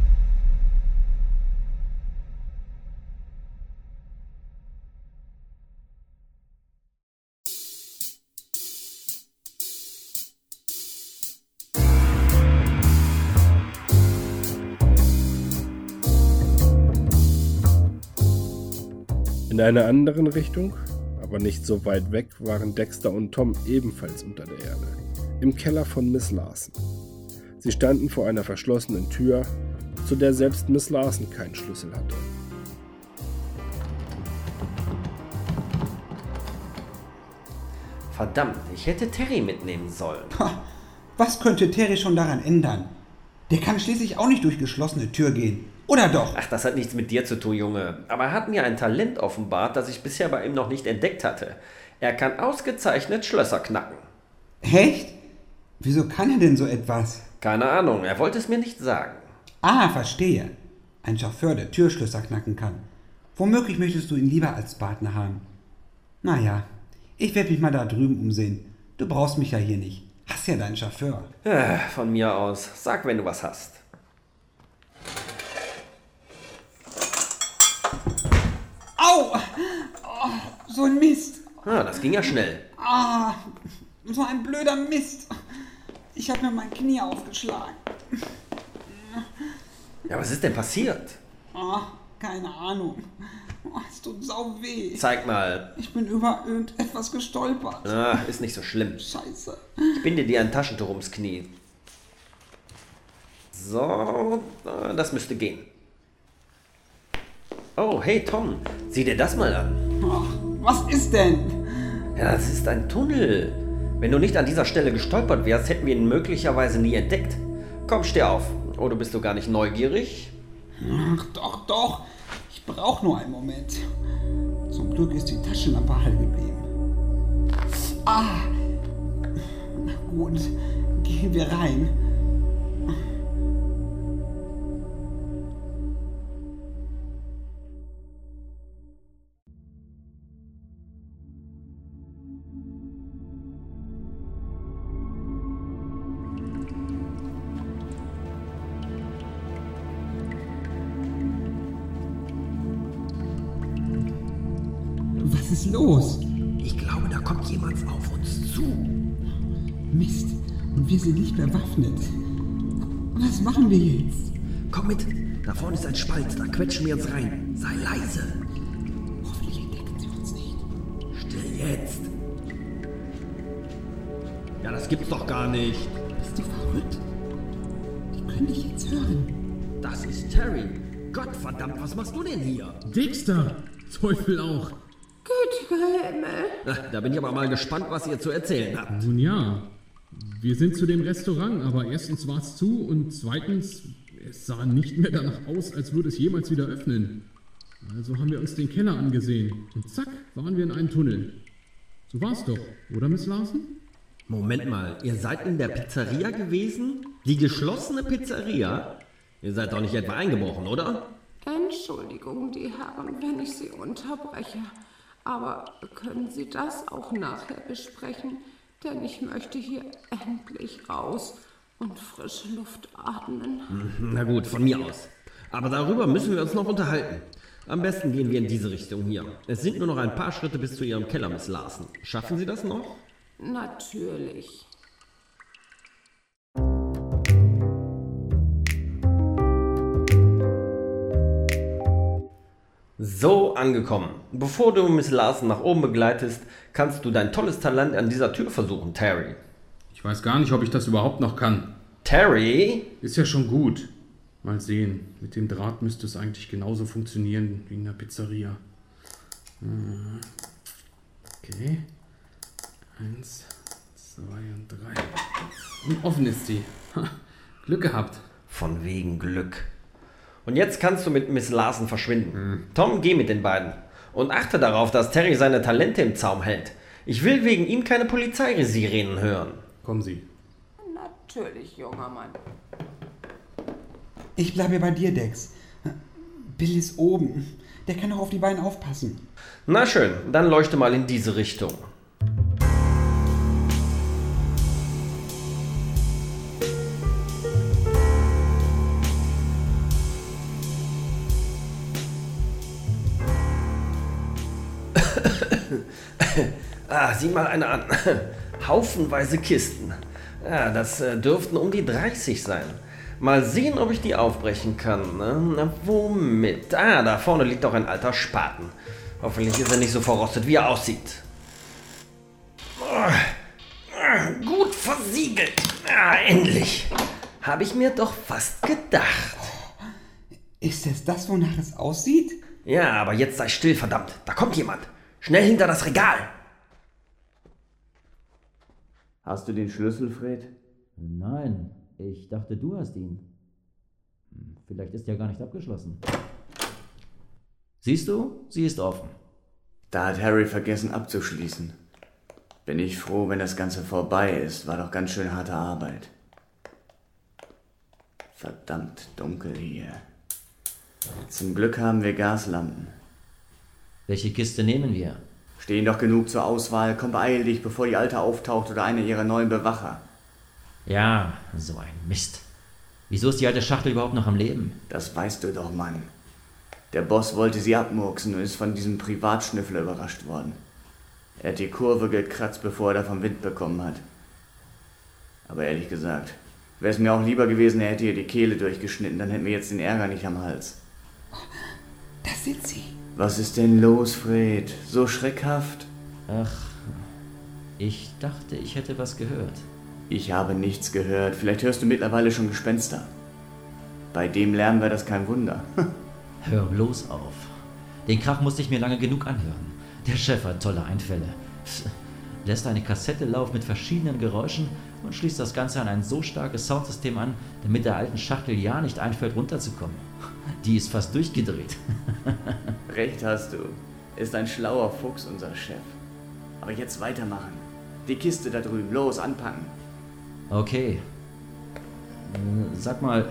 In einer anderen Richtung, aber nicht so weit weg, waren Dexter und Tom ebenfalls unter der Erde, im Keller von Miss Larson. Sie standen vor einer verschlossenen Tür, zu der selbst Miss Larson keinen Schlüssel hatte. Verdammt, ich hätte Terry mitnehmen sollen. Was könnte Terry schon daran ändern? Der kann schließlich auch nicht durch geschlossene Tür gehen. Oder doch? Ach, das hat nichts mit dir zu tun, Junge. Aber er hat mir ein Talent offenbart, das ich bisher bei ihm noch nicht entdeckt hatte. Er kann ausgezeichnet Schlösser knacken. Echt? Wieso kann er denn so etwas? Keine Ahnung, er wollte es mir nicht sagen. Ah, verstehe. Ein Chauffeur, der Türschlösser knacken kann. Womöglich möchtest du ihn lieber als Partner haben. Naja, ich werde mich mal da drüben umsehen. Du brauchst mich ja hier nicht. Hast ja deinen Chauffeur. Ja, von mir aus. Sag, wenn du was hast. Au! Oh, so ein Mist. Ah, das ging ja schnell. Ah, so ein blöder Mist. Ich habe mir mein Knie aufgeschlagen. Ja, was ist denn passiert? Oh, keine Ahnung. Oh, es tut sau weh. Zeig mal. Ich bin über irgendetwas gestolpert. Ah, ist nicht so schlimm. Scheiße. Ich binde dir ein Taschentuch ums Knie. So, das müsste gehen. Oh, hey Tom, sieh dir das mal an. Oh, was ist denn? Ja, das ist ein Tunnel. Wenn du nicht an dieser Stelle gestolpert wärst, hätten wir ihn möglicherweise nie entdeckt. Komm, steh auf. Oder bist du gar nicht neugierig? Ach, doch, doch. Ich brauche nur einen Moment. Zum Glück ist die Taschenlampe heil geblieben. Ah! Na gut, gehen wir rein. Was ist los? Ich glaube, da kommt jemand auf uns zu. Mist, und wir sind nicht bewaffnet. Was machen wir jetzt? Komm mit, da vorne ist ein Spalt, da quetschen wir uns rein. Sei leise. Hoffentlich entdecken sie uns nicht. Still jetzt. Ja, das gibt's doch gar nicht. Bist du verrückt? Die können dich jetzt hören. Das ist Terry. Gott verdammt, was machst du denn hier? Dexter! Teufel auch! Gütiger Himmel. Na, da bin ich aber mal gespannt, was ihr zu erzählen habt. Nun ja, wir sind zu dem Restaurant, aber erstens war es zu und zweitens, es sah nicht mehr danach aus, als würde es jemals wieder öffnen. Also haben wir uns den Keller angesehen und zack, waren wir in einem Tunnel. So war's doch, oder Miss Larson? Moment mal, ihr seid in der Pizzeria gewesen? Die geschlossene Pizzeria? Ihr seid doch nicht etwa eingebrochen, oder? Entschuldigung, die Herren, wenn ich Sie unterbreche. Aber können Sie das auch nachher besprechen? Denn ich möchte hier endlich raus und frische Luft atmen. Na gut, von mir aus. Aber darüber müssen wir uns noch unterhalten. Am besten gehen wir in diese Richtung hier. Es sind nur noch ein paar Schritte bis zu Ihrem Keller, Miss Larsen. Schaffen Sie das noch? Natürlich. So, angekommen. Bevor du Miss Larsen nach oben begleitest, kannst du dein tolles Talent an dieser Tür versuchen, Terry. Ich weiß gar nicht, ob ich das überhaupt noch kann. Terry? Ist ja schon gut. Mal sehen. Mit dem Draht müsste es eigentlich genauso funktionieren wie in der Pizzeria. Okay. Eins, zwei und drei. Und offen ist sie. Glück gehabt. Von wegen Glück. Und jetzt kannst du mit Miss Larsen verschwinden. Hm. Tom, geh mit den beiden. Und achte darauf, dass Terry seine Talente im Zaum hält. Ich will wegen ihm keine Polizeisirenen hören. Kommen Sie. Natürlich, junger Mann. Ich bleibe bei dir, Dex. Bill ist oben. Der kann auch auf die beiden aufpassen. Na schön, dann leuchte mal in diese Richtung. Ah, sieh mal eine an. Haufenweise Kisten. Ja, das äh, dürften um die dreißig sein. Mal sehen, ob ich die aufbrechen kann. Ne? Na, womit? Ah, da vorne liegt doch ein alter Spaten. Hoffentlich ist er nicht so verrostet, wie er aussieht. Oh, gut versiegelt. Ah, endlich. Habe ich mir doch fast gedacht. Ist es das, wonach es aussieht? Ja, aber jetzt sei still, verdammt. Da kommt jemand. Schnell hinter das Regal. Hast du den Schlüssel, Fred? Nein, ich dachte, du hast ihn. Vielleicht ist ja gar nicht abgeschlossen. Siehst du, sie ist offen. Da hat Harry vergessen abzuschließen. Bin ich froh, wenn das Ganze vorbei ist. War doch ganz schön harte Arbeit. Verdammt dunkel hier. Zum Glück haben wir Gaslampen. Welche Kiste nehmen wir? Stehen doch genug zur Auswahl. Komm, beeil dich, bevor die Alte auftaucht oder einer ihrer neuen Bewacher. Ja, so ein Mist. Wieso ist die alte Schachtel überhaupt noch am Leben? Das weißt du doch, Mann. Der Boss wollte sie abmurksen und ist von diesem Privatschnüffler überrascht worden. Er hat die Kurve gekratzt, bevor er davon Wind bekommen hat. Aber ehrlich gesagt, wäre es mir auch lieber gewesen, er hätte ihr die Kehle durchgeschnitten, dann hätten wir jetzt den Ärger nicht am Hals. Da sind sie. Was ist denn los, Fred? So schreckhaft? Ach, ich dachte, ich hätte was gehört. Ich habe nichts gehört. Vielleicht hörst du mittlerweile schon Gespenster. Bei dem lernen wir das kein Wunder. Hör bloß auf. Den Krach musste ich mir lange genug anhören. Der Chef hat tolle Einfälle. Lässt eine Kassette laufen mit verschiedenen Geräuschen und schließt das Ganze an ein so starkes Soundsystem an, damit der alten Schachtel ja nicht einfällt, runterzukommen. Die ist fast durchgedreht. Recht hast du. Ist ein schlauer Fuchs, unser Chef. Aber jetzt weitermachen. Die Kiste da drüben. Los, anpacken. Okay. Sag mal...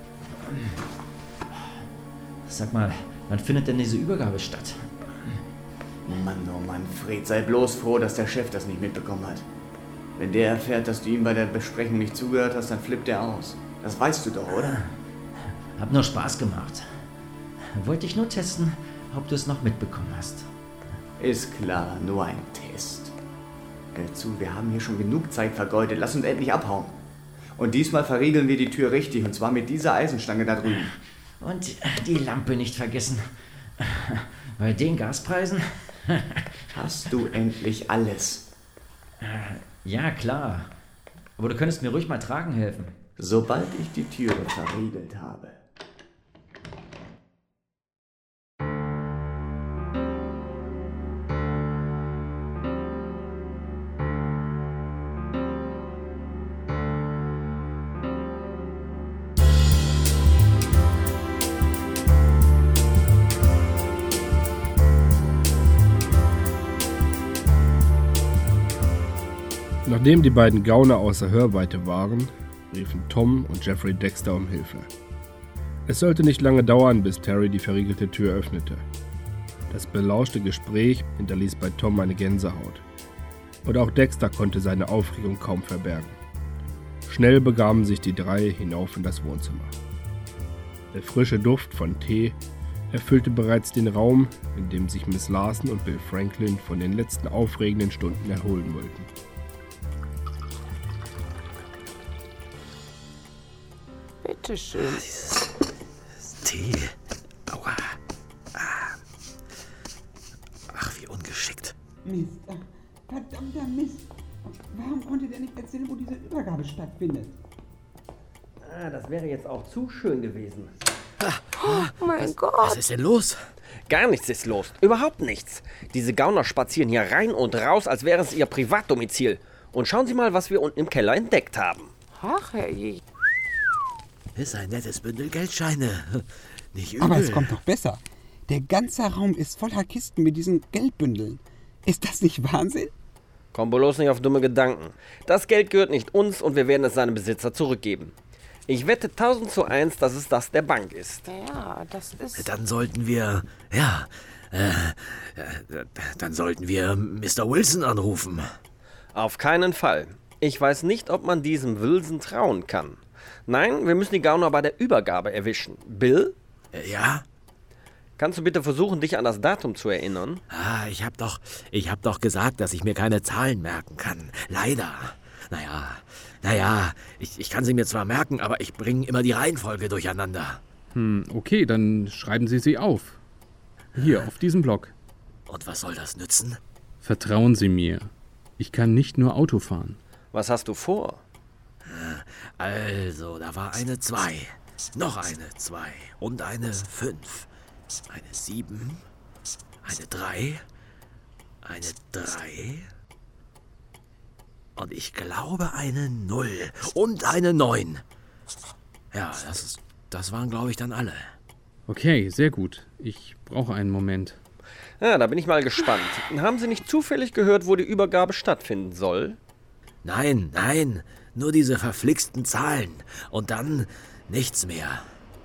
Sag mal, wann findet denn diese Übergabe statt? Mann, oh Mann, Fred, sei bloß froh, dass der Chef das nicht mitbekommen hat. Wenn der erfährt, dass du ihm bei der Besprechung nicht zugehört hast, dann flippt er aus. Das weißt du doch, oder? Hab nur Spaß gemacht. Wollte ich nur testen, ob du es noch mitbekommen hast. Ist klar, nur ein Test. Hör zu, wir haben hier schon genug Zeit vergeudet. Lass uns endlich abhauen. Und diesmal verriegeln wir die Tür richtig, und zwar mit dieser Eisenstange da drüben. Und die Lampe nicht vergessen. Bei den Gaspreisen... Hast du endlich alles? Ja, klar. Aber du könntest mir ruhig mal tragen helfen. Sobald ich die Türe verriegelt habe. Nachdem die beiden Gauner außer Hörweite waren, riefen Tom und Jeffrey Dexter um Hilfe. Es sollte nicht lange dauern, bis Terry die verriegelte Tür öffnete. Das belauschte Gespräch hinterließ bei Tom eine Gänsehaut. Und auch Dexter konnte seine Aufregung kaum verbergen. Schnell begaben sich die drei hinauf in das Wohnzimmer. Der frische Duft von Tee erfüllte bereits den Raum, in dem sich Miss Larson und Bill Franklin von den letzten aufregenden Stunden erholen wollten. Bitteschön. Ah, dieses, dieses Tee. Aua. Ah. Ach, wie ungeschickt. Mist. Verdammter Mist. Warum konnte der nicht erzählen, wo diese Übergabe stattfindet? Ah, das wäre jetzt auch zu schön gewesen. Oh mein was, Gott. Was ist denn los? Gar nichts ist los. Überhaupt nichts. Diese Gauner spazieren hier rein und raus, als wäre es ihr Privatdomizil. Und schauen Sie mal, was wir unten im Keller entdeckt haben. Ach, herrje. Ist ein nettes Bündel Geldscheine. Nicht übel. Aber es kommt noch besser. Der ganze Raum ist voller Kisten mit diesen Geldbündeln. Ist das nicht Wahnsinn? Komm bloß nicht auf dumme Gedanken. Das Geld gehört nicht uns und wir werden es seinem Besitzer zurückgeben. Ich wette tausend zu eins, dass es das der Bank ist. Ja, das ist... Dann sollten wir, ja, äh, äh, dann sollten wir Mister Wilson anrufen. Auf keinen Fall. Ich weiß nicht, ob man diesem Wilson trauen kann. Nein, wir müssen die Gauner bei der Übergabe erwischen. Bill? Äh, ja? Kannst du bitte versuchen, dich an das Datum zu erinnern? Ah, ich hab doch, ich hab doch gesagt, dass ich mir keine Zahlen merken kann. Leider. Naja, naja, ich, ich kann sie mir zwar merken, aber ich bringe immer die Reihenfolge durcheinander. Hm, okay, dann schreiben Sie sie auf. Hier, auf diesem Block. Und was soll das nützen? Vertrauen Sie mir. Ich kann nicht nur Auto fahren. Was hast du vor? Also, da war eine zwei, noch eine zwei und eine fünf, eine sieben, eine drei, eine drei und ich glaube eine null und eine neun. Ja, das, ist, das waren, glaube ich, dann alle. Okay, sehr gut. Ich brauche einen Moment. Ja, da bin ich mal gespannt. Haben Sie nicht zufällig gehört, wo die Übergabe stattfinden soll? Nein, nein, nur diese verflixten Zahlen und dann nichts mehr.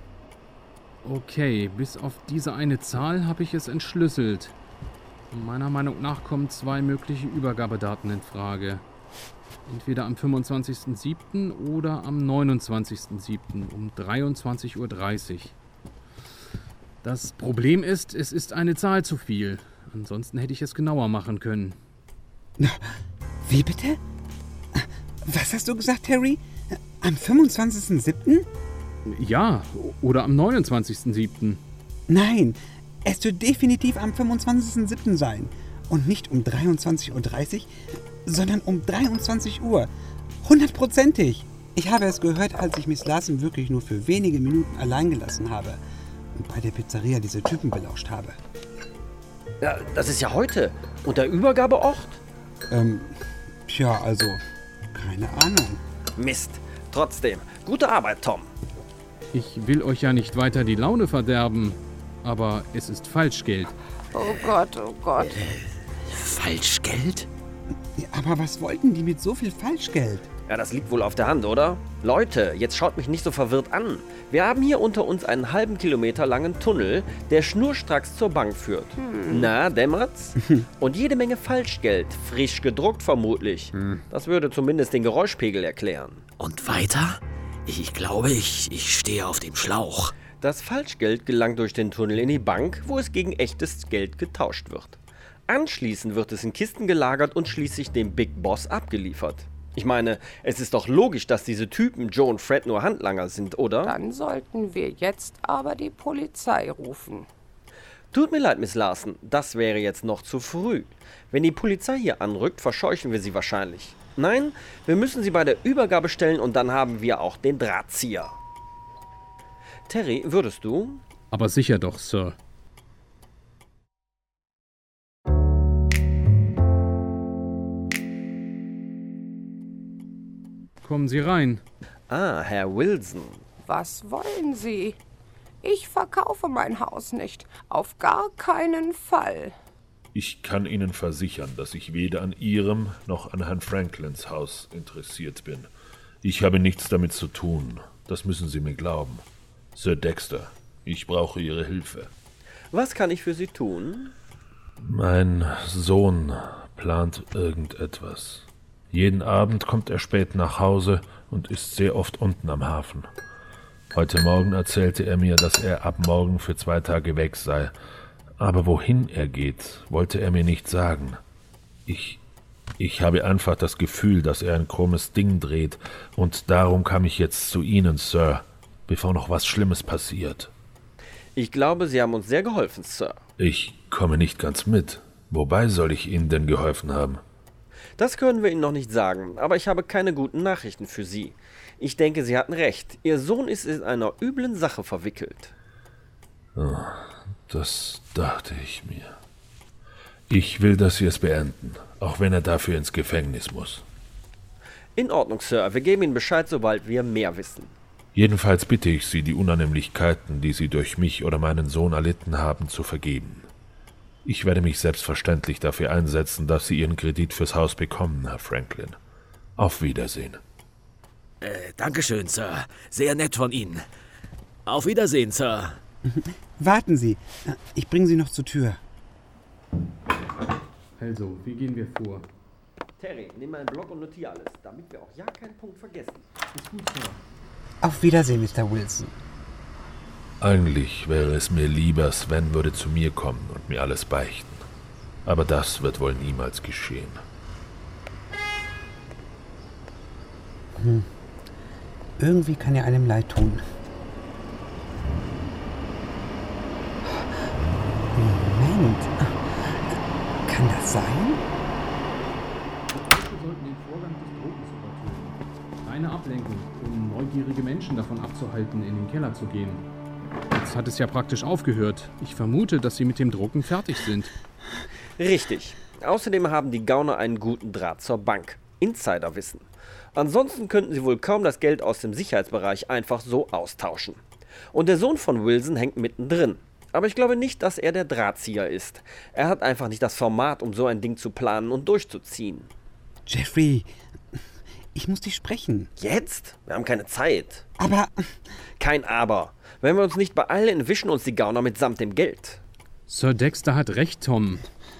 Okay, bis auf diese eine Zahl habe ich es entschlüsselt. Meiner Meinung nach kommen zwei mögliche Übergabedaten in Frage. Entweder am fünfundzwanzigsten siebten oder am neunundzwanzigsten siebten um dreiundzwanzig Uhr dreißig. Das Problem ist, es ist eine Zahl zu viel. Ansonsten hätte ich es genauer machen können. Wie bitte? Was hast du gesagt, Harry? Am fünfundzwanzigsten siebten? Ja, oder am neunundzwanzigsten siebten Nein, es wird definitiv am fünfundzwanzigsten siebten sein. Und nicht um dreiundzwanzig Uhr dreißig, sondern um dreiundzwanzig Uhr. Hundertprozentig. Ich habe es gehört, als ich Miss Larson wirklich nur für wenige Minuten allein gelassen habe und bei der Pizzeria diese Typen belauscht habe. Ja, das ist ja heute. Und der Übergabeort? Ähm, tja, also, keine Ahnung. Mist. Trotzdem, gute Arbeit, Tom. Ich will euch ja nicht weiter die Laune verderben, aber es ist Falschgeld. Oh Gott, oh Gott. Falschgeld? Ja, aber was wollten die mit so viel Falschgeld? Ja, das liegt wohl auf der Hand, oder? Leute, jetzt schaut mich nicht so verwirrt an. Wir haben hier unter uns einen halben Kilometer langen Tunnel, der schnurstracks zur Bank führt. Hm. Na, dämmert's? Und jede Menge Falschgeld, frisch gedruckt vermutlich. Hm. Das würde zumindest den Geräuschpegel erklären. Und weiter? Ich glaube, ich, ich stehe auf dem Schlauch. Das Falschgeld gelangt durch den Tunnel in die Bank, wo es gegen echtes Geld getauscht wird. Anschließend wird es in Kisten gelagert und schließlich dem Big Boss abgeliefert. Ich meine, es ist doch logisch, dass diese Typen Joe und Fred nur Handlanger sind, oder? Dann sollten wir jetzt aber die Polizei rufen. Tut mir leid, Miss Larson, das wäre jetzt noch zu früh. Wenn die Polizei hier anrückt, verscheuchen wir sie wahrscheinlich. Nein, wir müssen sie bei der Übergabe stellen und dann haben wir auch den Drahtzieher. Terry, würdest du? Aber sicher doch, Sir. Kommen Sie rein. Ah, Herr Wilson. Was wollen Sie? Ich verkaufe mein Haus nicht. Auf gar keinen Fall. Ich kann Ihnen versichern, dass ich weder an Ihrem noch an Herrn Franklins Haus interessiert bin. Ich habe nichts damit zu tun. Das müssen Sie mir glauben. Sir Dexter, ich brauche Ihre Hilfe. Was kann ich für Sie tun? Mein Sohn plant irgendetwas. Jeden Abend kommt er spät nach Hause und ist sehr oft unten am Hafen. Heute Morgen erzählte er mir, dass er ab morgen für zwei Tage weg sei. Aber wohin er geht, wollte er mir nicht sagen. Ich, ich habe einfach das Gefühl, dass er ein krummes Ding dreht, und darum kam ich jetzt zu Ihnen, Sir, bevor noch was Schlimmes passiert. Ich glaube, Sie haben uns sehr geholfen, Sir. Ich komme nicht ganz mit. Wobei soll ich Ihnen denn geholfen haben? Das können wir Ihnen noch nicht sagen, aber ich habe keine guten Nachrichten für Sie. Ich denke, Sie hatten recht. Ihr Sohn ist in einer üblen Sache verwickelt. Oh, das dachte ich mir. Ich will, dass Sie es beenden, auch wenn er dafür ins Gefängnis muss. In Ordnung, Sir. Wir geben Ihnen Bescheid, sobald wir mehr wissen. Jedenfalls bitte ich Sie, die Unannehmlichkeiten, die Sie durch mich oder meinen Sohn erlitten haben, zu vergeben. Ich werde mich selbstverständlich dafür einsetzen, dass Sie Ihren Kredit fürs Haus bekommen, Herr Franklin. Auf Wiedersehen. Äh, Dankeschön, Sir. Sehr nett von Ihnen. Auf Wiedersehen, Sir. Warten Sie, ich bringe Sie noch zur Tür. Also, wie gehen wir vor? Terry, nimm meinen Block und notiere alles, damit wir auch ja keinen Punkt vergessen. Ist gut, Sir. Auf Wiedersehen, Mister Wilson. Eigentlich wäre es mir lieber, Sven würde zu mir kommen und mir alles beichten. Aber das wird wohl niemals geschehen. Hm. Irgendwie kann er einem leid tun. Moment. Kann das sein? Wir sollten den Vorgang des Druckens übertönen. Reine Ablenkung, um neugierige Menschen davon abzuhalten, in den Keller zu gehen. Jetzt hat es ja praktisch aufgehört. Ich vermute, dass Sie mit dem Drucken fertig sind. Richtig. Außerdem haben die Gauner einen guten Draht zur Bank. Insiderwissen. Ansonsten könnten sie wohl kaum das Geld aus dem Sicherheitsbereich einfach so austauschen. Und der Sohn von Wilson hängt mittendrin. Aber ich glaube nicht, dass er der Drahtzieher ist. Er hat einfach nicht das Format, um so ein Ding zu planen und durchzuziehen. Jeffrey, ich muss dich sprechen. Jetzt? Wir haben keine Zeit. Aber... Kein Aber. Wenn wir uns nicht beeilen, entwischen uns die Gauner mitsamt dem Geld. Sir Dexter hat recht, Tom.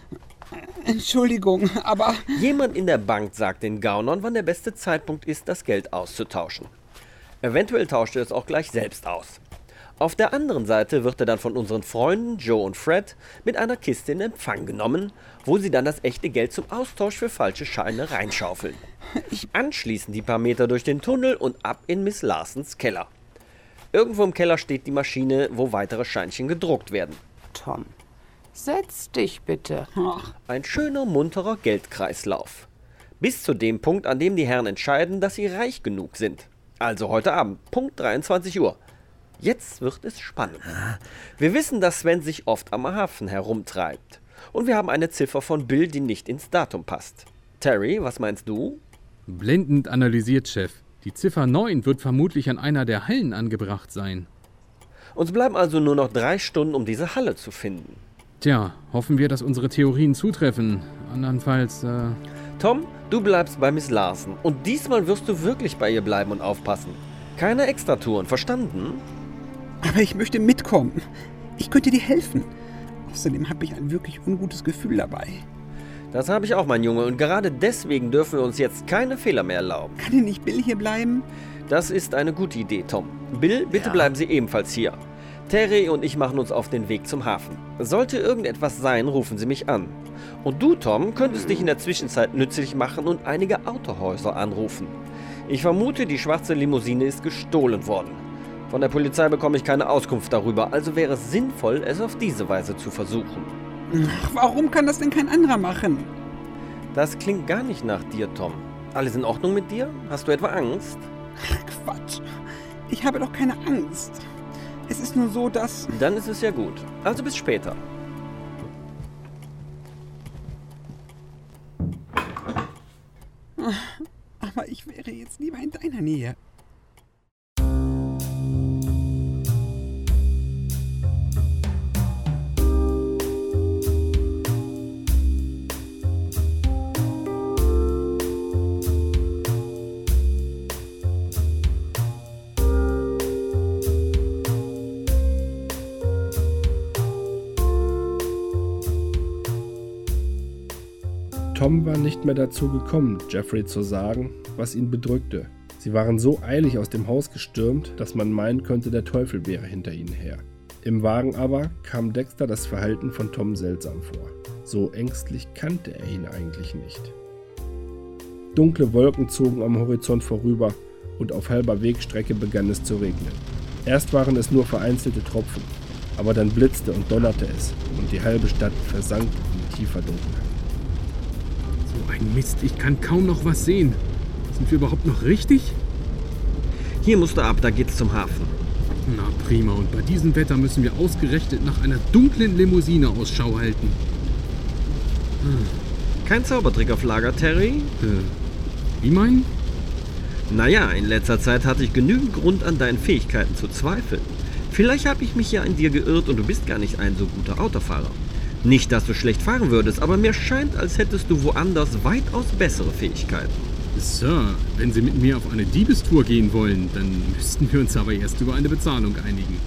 Entschuldigung, aber... Jemand in der Bank sagt den Gaunern, wann der beste Zeitpunkt ist, das Geld auszutauschen. Eventuell tauscht er es auch gleich selbst aus. Auf der anderen Seite wird er dann von unseren Freunden Joe und Fred mit einer Kiste in Empfang genommen, wo sie dann das echte Geld zum Austausch für falsche Scheine reinschaufeln. Anschließend die paar Meter durch den Tunnel und ab in Miss Larsons Keller. Irgendwo im Keller steht die Maschine, wo weitere Scheinchen gedruckt werden. Tom, setz dich bitte. Ein schöner, munterer Geldkreislauf. Bis zu dem Punkt, an dem die Herren entscheiden, dass sie reich genug sind. Also heute Abend, Punkt dreiundzwanzig Uhr. Jetzt wird es spannend. Wir wissen, dass Sven sich oft am Hafen herumtreibt. Und wir haben eine Ziffer von Bill, die nicht ins Datum passt. Terry, was meinst du? Blendend analysiert, Chef. Die Ziffer neun wird vermutlich an einer der Hallen angebracht sein. Uns bleiben also nur noch drei Stunden, um diese Halle zu finden. Tja, hoffen wir, dass unsere Theorien zutreffen. Andernfalls, äh... Tom, du bleibst bei Miss Larson. Und diesmal wirst du wirklich bei ihr bleiben und aufpassen. Keine Extratouren, verstanden? Aber ich möchte mitkommen. Ich könnte dir helfen. Außerdem habe ich ein wirklich ungutes Gefühl dabei. Das habe ich auch, mein Junge. Und gerade deswegen dürfen wir uns jetzt keine Fehler mehr erlauben. Kann denn nicht Bill hier bleiben? Das ist eine gute Idee, Tom. Bill, bitte Ja. bleiben Sie ebenfalls hier. Terry und ich machen uns auf den Weg zum Hafen. Sollte irgendetwas sein, rufen Sie mich an. Und du, Tom, könntest dich in der Zwischenzeit nützlich machen und einige Autohäuser anrufen. Ich vermute, die schwarze Limousine ist gestohlen worden. Von der Polizei bekomme ich keine Auskunft darüber, also wäre es sinnvoll, es auf diese Weise zu versuchen. Ach, warum kann das denn kein anderer machen? Das klingt gar nicht nach dir, Tom. Alles in Ordnung mit dir? Hast du etwa Angst? Quatsch. Ich habe doch keine Angst. Es ist nur so, dass... Dann ist es ja gut. Also bis später. Aber ich wäre jetzt lieber in deiner Nähe. Tom war nicht mehr dazu gekommen, Jeffrey zu sagen, was ihn bedrückte. Sie waren so eilig aus dem Haus gestürmt, dass man meinen könnte, der Teufel wäre hinter ihnen her. Im Wagen aber kam Dexter das Verhalten von Tom seltsam vor. So ängstlich kannte er ihn eigentlich nicht. Dunkle Wolken zogen am Horizont vorüber und auf halber Wegstrecke begann es zu regnen. Erst waren es nur vereinzelte Tropfen, aber dann blitzte und donnerte es und die halbe Stadt versank in tiefer Dunkelheit. So ein Mist, ich kann kaum noch was sehen. Sind wir überhaupt noch richtig? Hier musst du ab, da geht's zum Hafen. Na prima, und bei diesem Wetter müssen wir ausgerechnet nach einer dunklen Limousine Ausschau halten. Hm. Kein Zaubertrick auf Lager, Terry? Äh, wie meinen? Naja, in letzter Zeit hatte ich genügend Grund, an deinen Fähigkeiten zu zweifeln. Vielleicht habe ich mich ja in dir geirrt und du bist gar nicht ein so guter Autofahrer. Nicht, dass du schlecht fahren würdest, aber mir scheint, als hättest du woanders weitaus bessere Fähigkeiten. Sir, wenn Sie mit mir auf eine Diebestour gehen wollen, dann müssten wir uns aber erst über eine Bezahlung einigen.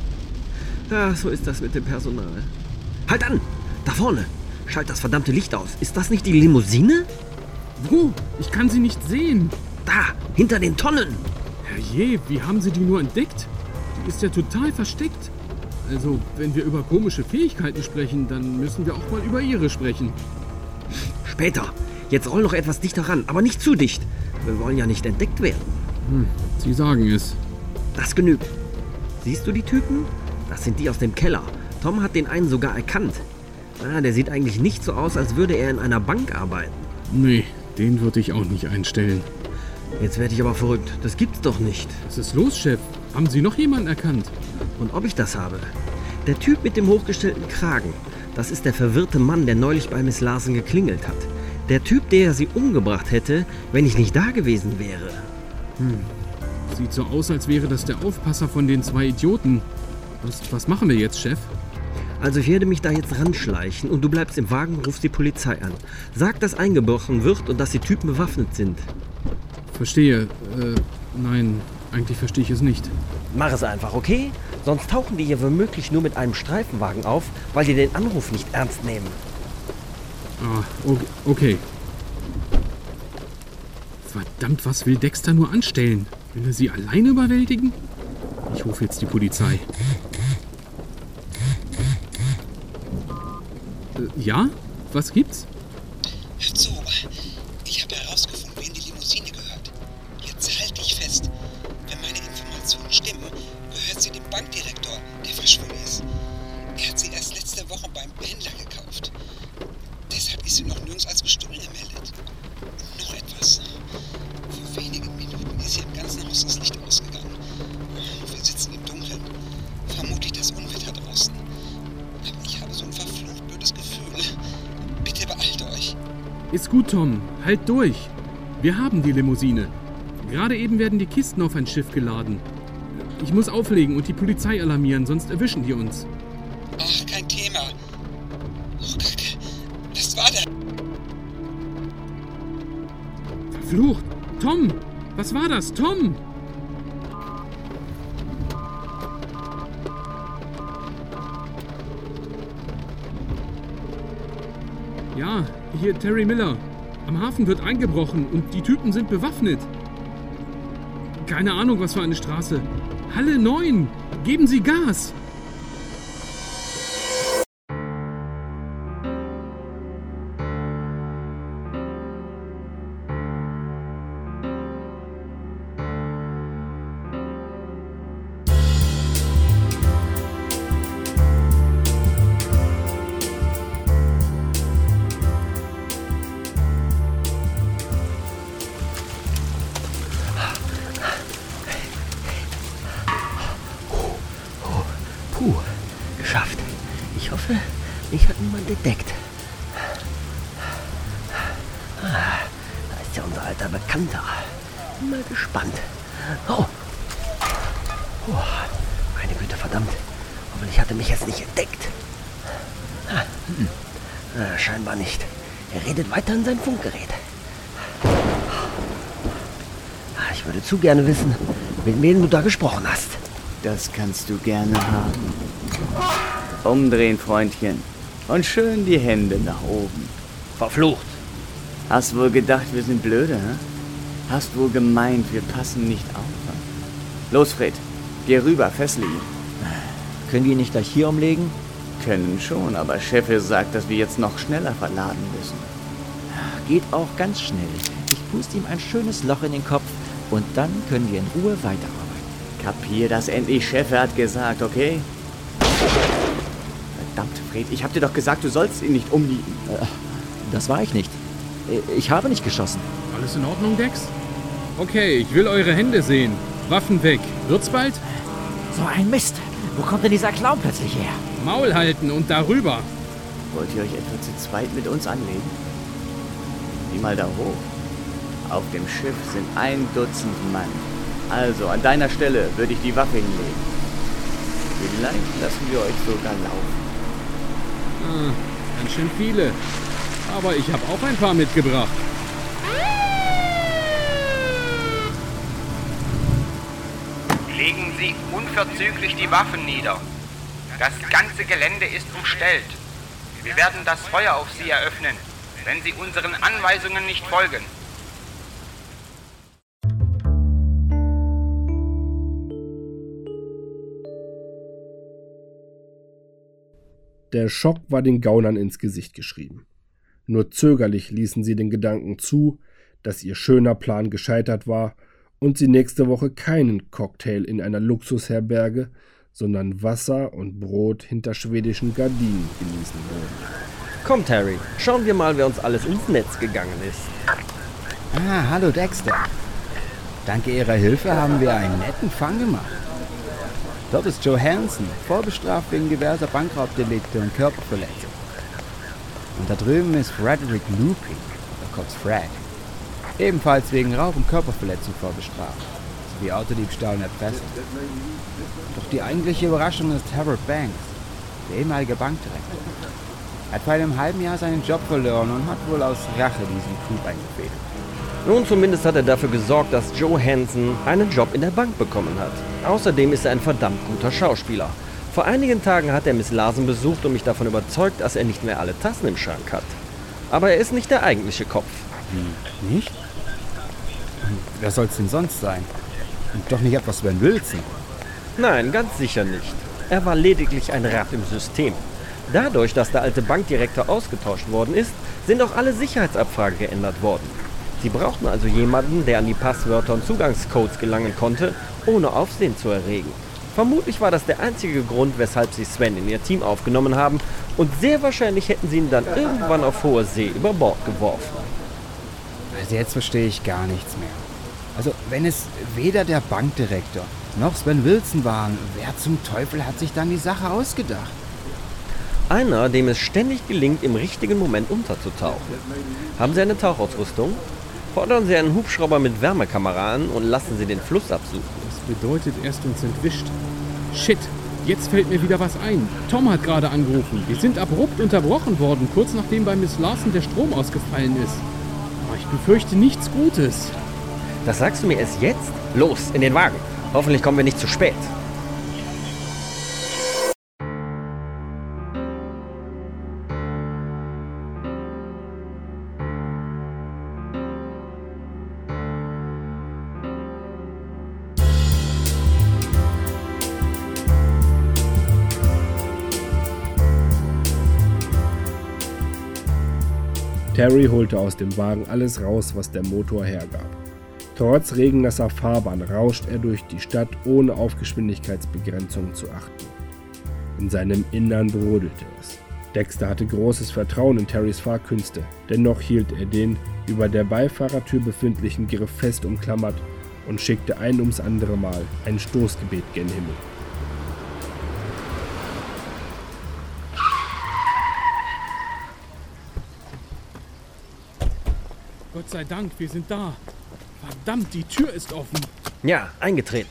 Ja, so ist das mit dem Personal. Halt an! Da vorne! Schalt das verdammte Licht aus. Ist das nicht die Limousine? Wo? Ich kann sie nicht sehen. Da, hinter den Tonnen. Herrje, wie haben Sie die nur entdeckt? Die ist ja total versteckt. Also, wenn wir über komische Fähigkeiten sprechen, dann müssen wir auch mal über Ihre sprechen. Später. Jetzt roll noch etwas dichter ran, aber nicht zu dicht. Wir wollen ja nicht entdeckt werden. Hm, Sie sagen es. Das genügt. Siehst du die Typen? Das sind die aus dem Keller. Tom hat den einen sogar erkannt. Ah, der sieht eigentlich nicht so aus, als würde er in einer Bank arbeiten. Nee, den würde ich auch nicht einstellen. Jetzt werde ich aber verrückt. Das gibt's doch nicht. Was ist los, Chef? Haben Sie noch jemanden erkannt? Und ob ich das habe? Der Typ mit dem hochgestellten Kragen. Das ist der verwirrte Mann, der neulich bei Miss Larsen geklingelt hat. Der Typ, der sie umgebracht hätte, wenn ich nicht da gewesen wäre. Hm. Sieht so aus, als wäre das der Aufpasser von den zwei Idioten. Was, was machen wir jetzt, Chef? Also ich werde mich da jetzt ranschleichen und du bleibst im Wagen und rufst die Polizei an. Sag, dass eingebrochen wird und dass die Typen bewaffnet sind. Verstehe. Äh, nein, eigentlich verstehe ich es nicht. Mach es einfach, okay? Sonst tauchen die hier womöglich nur mit einem Streifenwagen auf, weil die den Anruf nicht ernst nehmen. Ah, okay. Verdammt, was will Dexter nur anstellen? Will er sie alleine überwältigen? Ich rufe jetzt die Polizei. Äh, ja? Was gibt's? Hör zu, ich habe herausgefunden, wem die Limousine gehört. Jetzt halte ich fest. Wenn meine Informationen stimmen, gehört sie dem Bankdirektor, der verschwunden ist. Er hat sie erst letzte Woche beim Händler gekauft. Deshalb ist sie noch nirgends als gestohlen gemeldet. Und noch etwas. Vor wenigen Minuten ist hier im ganzen Haus das Licht ausgegangen. Wir sitzen im Dunkeln. Vermutlich das Unwetter draußen. Aber ich habe so ein verflucht blödes Gefühl. Bitte beeilt euch. Ist gut, Tom. Halt durch. Wir haben die Limousine. Gerade eben werden die Kisten auf ein Schiff geladen. Ich muss auflegen und die Polizei alarmieren, sonst erwischen die uns. Ach, kein Thema. Oh Gott, das war der... Verflucht! Tom! Was war das? Tom! Ja, hier Terry Miller. Am Hafen wird eingebrochen und die Typen sind bewaffnet. Keine Ahnung, was für eine Straße. Halle neun! Geben Sie Gas! Puh, geschafft. Ich hoffe, mich hat niemand entdeckt. Ah, da ist ja unser alter Bekannter. Bin mal gespannt. Oh. Oh, meine Güte, verdammt. Hoffentlich hat er mich jetzt nicht entdeckt. Ah, hm. ah, scheinbar nicht. Er redet weiter in sein Funkgerät. Ah, ich würde zu gerne wissen, mit wem du da gesprochen hast. Das kannst du gerne haben. Umdrehen, Freundchen. Und schön die Hände nach oben. Verflucht. Hast wohl gedacht, wir sind blöde, hä? Hast wohl gemeint, wir passen nicht auf? Hä? Los, Fred, geh rüber, fessel ihn. Können wir ihn nicht gleich hier umlegen? Können schon, aber Chef sagt, dass wir jetzt noch schneller verladen müssen. Geht auch ganz schnell. Ich puste ihm ein schönes Loch in den Kopf und dann können wir in Ruhe weiterarbeiten. Kapier das endlich, Chef hat gesagt, okay? Verdammt, Fred, ich hab dir doch gesagt, du sollst ihn nicht umliegen. Das war ich nicht. Ich habe nicht geschossen. Alles in Ordnung, Dex? Okay, ich will eure Hände sehen. Waffen weg. Wird's bald? So ein Mist. Wo kommt denn dieser Clown plötzlich her? Maul halten und darüber. Wollt ihr euch etwa zu zweit mit uns anlegen? Geh mal da hoch. Auf dem Schiff sind ein Dutzend Mann. Also, an deiner Stelle würde ich die Waffe hinlegen. Vielleicht lassen wir euch sogar laufen. Ah, ganz schön viele. Aber ich habe auch ein paar mitgebracht. Legen Sie unverzüglich die Waffen nieder. Das ganze Gelände ist umstellt. Wir werden das Feuer auf Sie eröffnen, wenn Sie unseren Anweisungen nicht folgen. Der Schock war den Gaunern ins Gesicht geschrieben. Nur zögerlich ließen sie den Gedanken zu, dass ihr schöner Plan gescheitert war und sie nächste Woche keinen Cocktail in einer Luxusherberge, sondern Wasser und Brot hinter schwedischen Gardinen genießen würden. Komm, Terry, schauen wir mal, wer uns alles ins Netz gegangen ist. Ah, hallo Dexter. Dank Ihrer Hilfe haben wir einen netten Fang gemacht. Dort ist Joe Hansen, vorbestraft wegen diverser Bankraubdelikte und Körperverletzung. Und da drüben ist Frederick Looping, oder kurz Fred. Ebenfalls wegen Raub und Körperverletzung vorbestraft, sowie Autodiebstahl und Erpressung. Doch die eigentliche Überraschung ist Harold Banks, der ehemalige Bankdirektor. Er hat vor einem halben Jahr seinen Job verloren und hat wohl aus Rache diesen Coup eingefädelt. Nun, zumindest hat er dafür gesorgt, dass Joe Hansen einen Job in der Bank bekommen hat. Außerdem ist er ein verdammt guter Schauspieler. Vor einigen Tagen hat er Miss Larsen besucht und mich davon überzeugt, dass er nicht mehr alle Tassen im Schrank hat. Aber er ist nicht der eigentliche Kopf. Wie? Nicht? Und wer soll's denn sonst sein? Und doch nicht etwas Sven Wilson? Nein, ganz sicher nicht. Er war lediglich ein Rad im System. Dadurch, dass der alte Bankdirektor ausgetauscht worden ist, sind auch alle Sicherheitsabfragen geändert worden. Sie brauchten also jemanden, der an die Passwörter und Zugangscodes gelangen konnte, ohne Aufsehen zu erregen. Vermutlich war das der einzige Grund, weshalb sie Sven in ihr Team aufgenommen haben, und sehr wahrscheinlich hätten sie ihn dann irgendwann auf hoher See über Bord geworfen. Also jetzt verstehe ich gar nichts mehr. Also wenn es weder der Bankdirektor noch Sven Wilson waren, wer zum Teufel hat sich dann die Sache ausgedacht? Einer, dem es ständig gelingt, im richtigen Moment unterzutauchen. Haben Sie eine Tauchausrüstung? Fordern Sie einen Hubschrauber mit Wärmekamera an und lassen Sie den Fluss absuchen. Das bedeutet, er ist uns entwischt. Shit, jetzt fällt mir wieder was ein. Tom hat gerade angerufen. Wir sind abrupt unterbrochen worden, kurz nachdem bei Miss Larsen der Strom ausgefallen ist. Aber ich befürchte nichts Gutes. Das sagst du mir erst jetzt? Los, in den Wagen. Hoffentlich kommen wir nicht zu spät. Terry holte aus dem Wagen alles raus, was der Motor hergab. Trotz regennasser Fahrbahn rauscht er durch die Stadt, ohne auf Geschwindigkeitsbegrenzungen zu achten. In seinem Innern brodelte es. Dexter hatte großes Vertrauen in Terrys Fahrkünste, dennoch hielt er den über der Beifahrertür befindlichen Griff fest umklammert und schickte ein ums andere Mal ein Stoßgebet gen Himmel. Gott sei Dank, wir sind da. Verdammt, die Tür ist offen. Ja, eingetreten.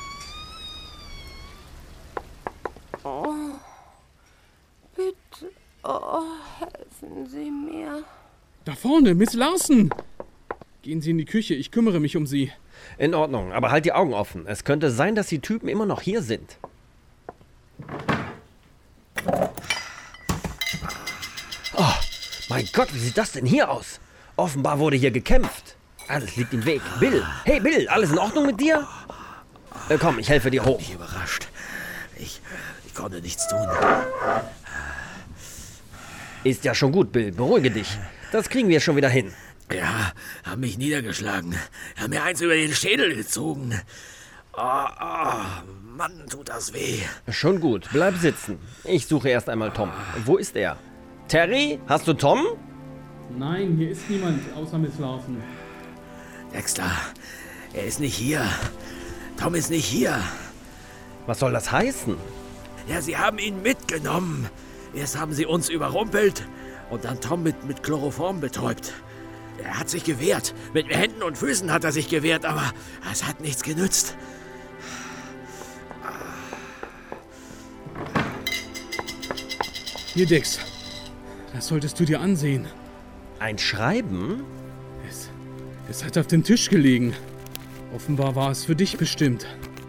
Oh, bitte, oh, helfen Sie mir. Da vorne, Miss Larsen. Gehen Sie in die Küche, ich kümmere mich um Sie. In Ordnung, aber halt die Augen offen. Es könnte sein, dass die Typen immer noch hier sind. Oh, mein Gott, wie sieht das denn hier aus? Offenbar wurde hier gekämpft. Alles liegt im Weg. Bill, hey Bill, alles in Ordnung mit dir? Äh, komm, ich helfe dir hoch. Ich bin überrascht. Ich, ich konnte nichts tun. Ist ja schon gut, Bill. Beruhige dich. Das kriegen wir schon wieder hin. Ja, haben mich niedergeschlagen. Haben mir eins über den Schädel gezogen. Oh, oh, Mann, tut das weh. Schon gut. Bleib sitzen. Ich suche erst einmal Tom. Wo ist er? Terry, hast du Tom? Nein, hier ist niemand außer Miss Larson. Dexter, er ist nicht hier. Tom ist nicht hier. Was soll das heißen? Ja, sie haben ihn mitgenommen. Erst haben sie uns überrumpelt und dann Tom mit, mit Chloroform betäubt. Er hat sich gewehrt. Mit Händen und Füßen hat er sich gewehrt, aber es hat nichts genützt. Hier, Dex. Das solltest du dir ansehen. Ein Schreiben? Es, es hat auf dem Tisch gelegen. Offenbar war es für dich bestimmt.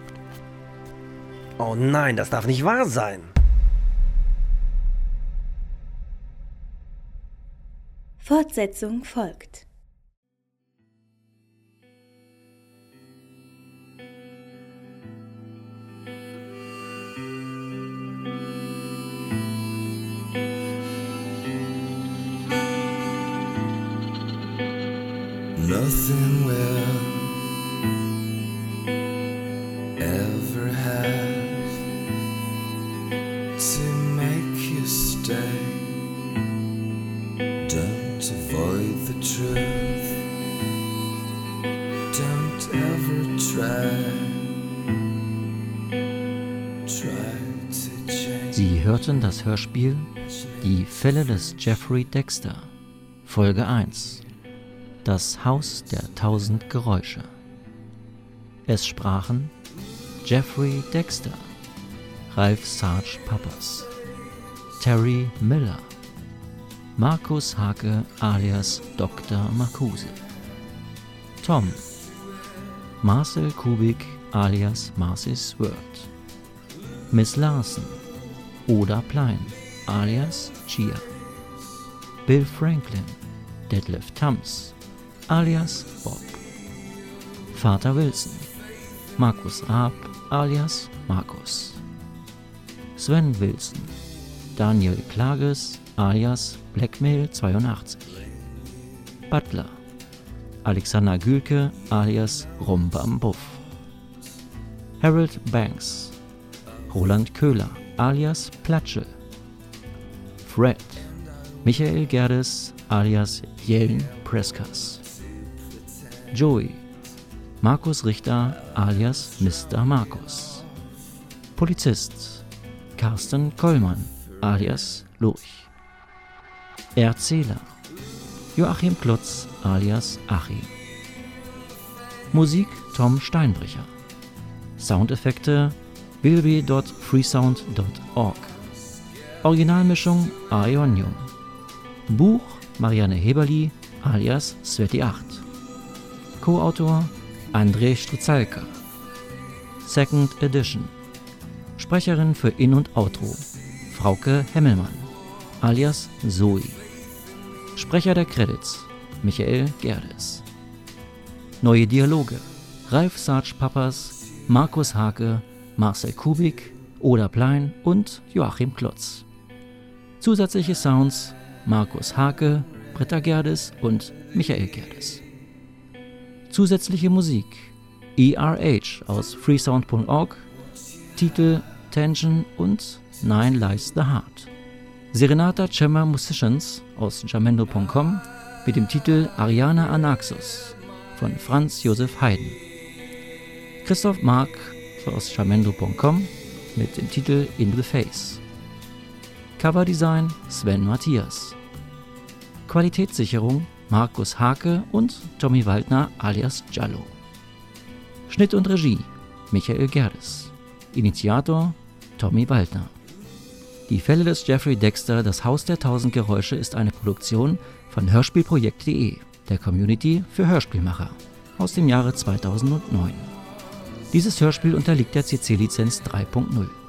Oh nein, das darf nicht wahr sein. Fortsetzung folgt. Nothing will ever have to make you stay. Don't avoid the truth. Don't ever try. Try to change. Sie hörten das Hörspiel Die Fälle des Jeffrey Dexter, Folge eins. Das Haus der tausend Geräusche. Es sprachen Jeffrey Dexter, Ralph Sarge Pappas, Terry Miller, Markus Hake alias Doktor Marcuse, Tom, Marcel Kubik alias Marcy's World, Miss Larson, Oda Plein alias Gia, Bill Franklin, Detlef Tams alias Bob, Vater Wilson, Markus Raab alias Markus, Sven Wilson, Daniel Klages alias Blackmail zweiundachtzig, Butler, Alexander Gülke alias Rumbam Buff, Harold Banks, Roland Köhler alias Platsche, Fred, Michael Gerdes alias Jelen Preskas, Joey, Markus Richter alias Mister Markus, Polizist, Carsten Kollmann alias Lurch, Erzähler, Joachim Klotz alias Achim, Musik Tom Steinbrecher, Soundeffekte bilby punkt freesound punkt org, Originalmischung Aionium, Buch Marianne Heberli alias Sveti acht, Co-Autor André Strzelka, Second Edition, Sprecherin für In- und Outro Frauke Hemmelmann alias Zoe, Sprecher der Credits Michael Gerdes, neue Dialoge Ralph Sarge Pappas, Markus Hake, Marcel Kubik, Oda Plein und Joachim Klotz. Zusätzliche Sounds Markus Hake, Britta Gerdes und Michael Gerdes. Zusätzliche Musik E R H aus freesound punkt org, Titel Tension und Nine Lies the Heart. Serenata Chamber Musicians aus jamendo punkt com mit dem Titel Ariana Anaxos von Franz Josef Haydn. Christoph Mark aus jamendo punkt com mit dem Titel In the Face. Coverdesign Sven Matthias. Qualitätssicherung Markus Hake und Tommy Waldner alias Giallo. Schnitt und Regie Michael Gerdes. Initiator Tommy Waldner. Die Fälle des Jeffrey Dexter, das Haus der tausend Geräusche ist eine Produktion von hörspielprojekt punkt de, der Community für Hörspielmacher, aus dem Jahre zweitausendneun. Dieses Hörspiel unterliegt der C C-Lizenz drei punkt null.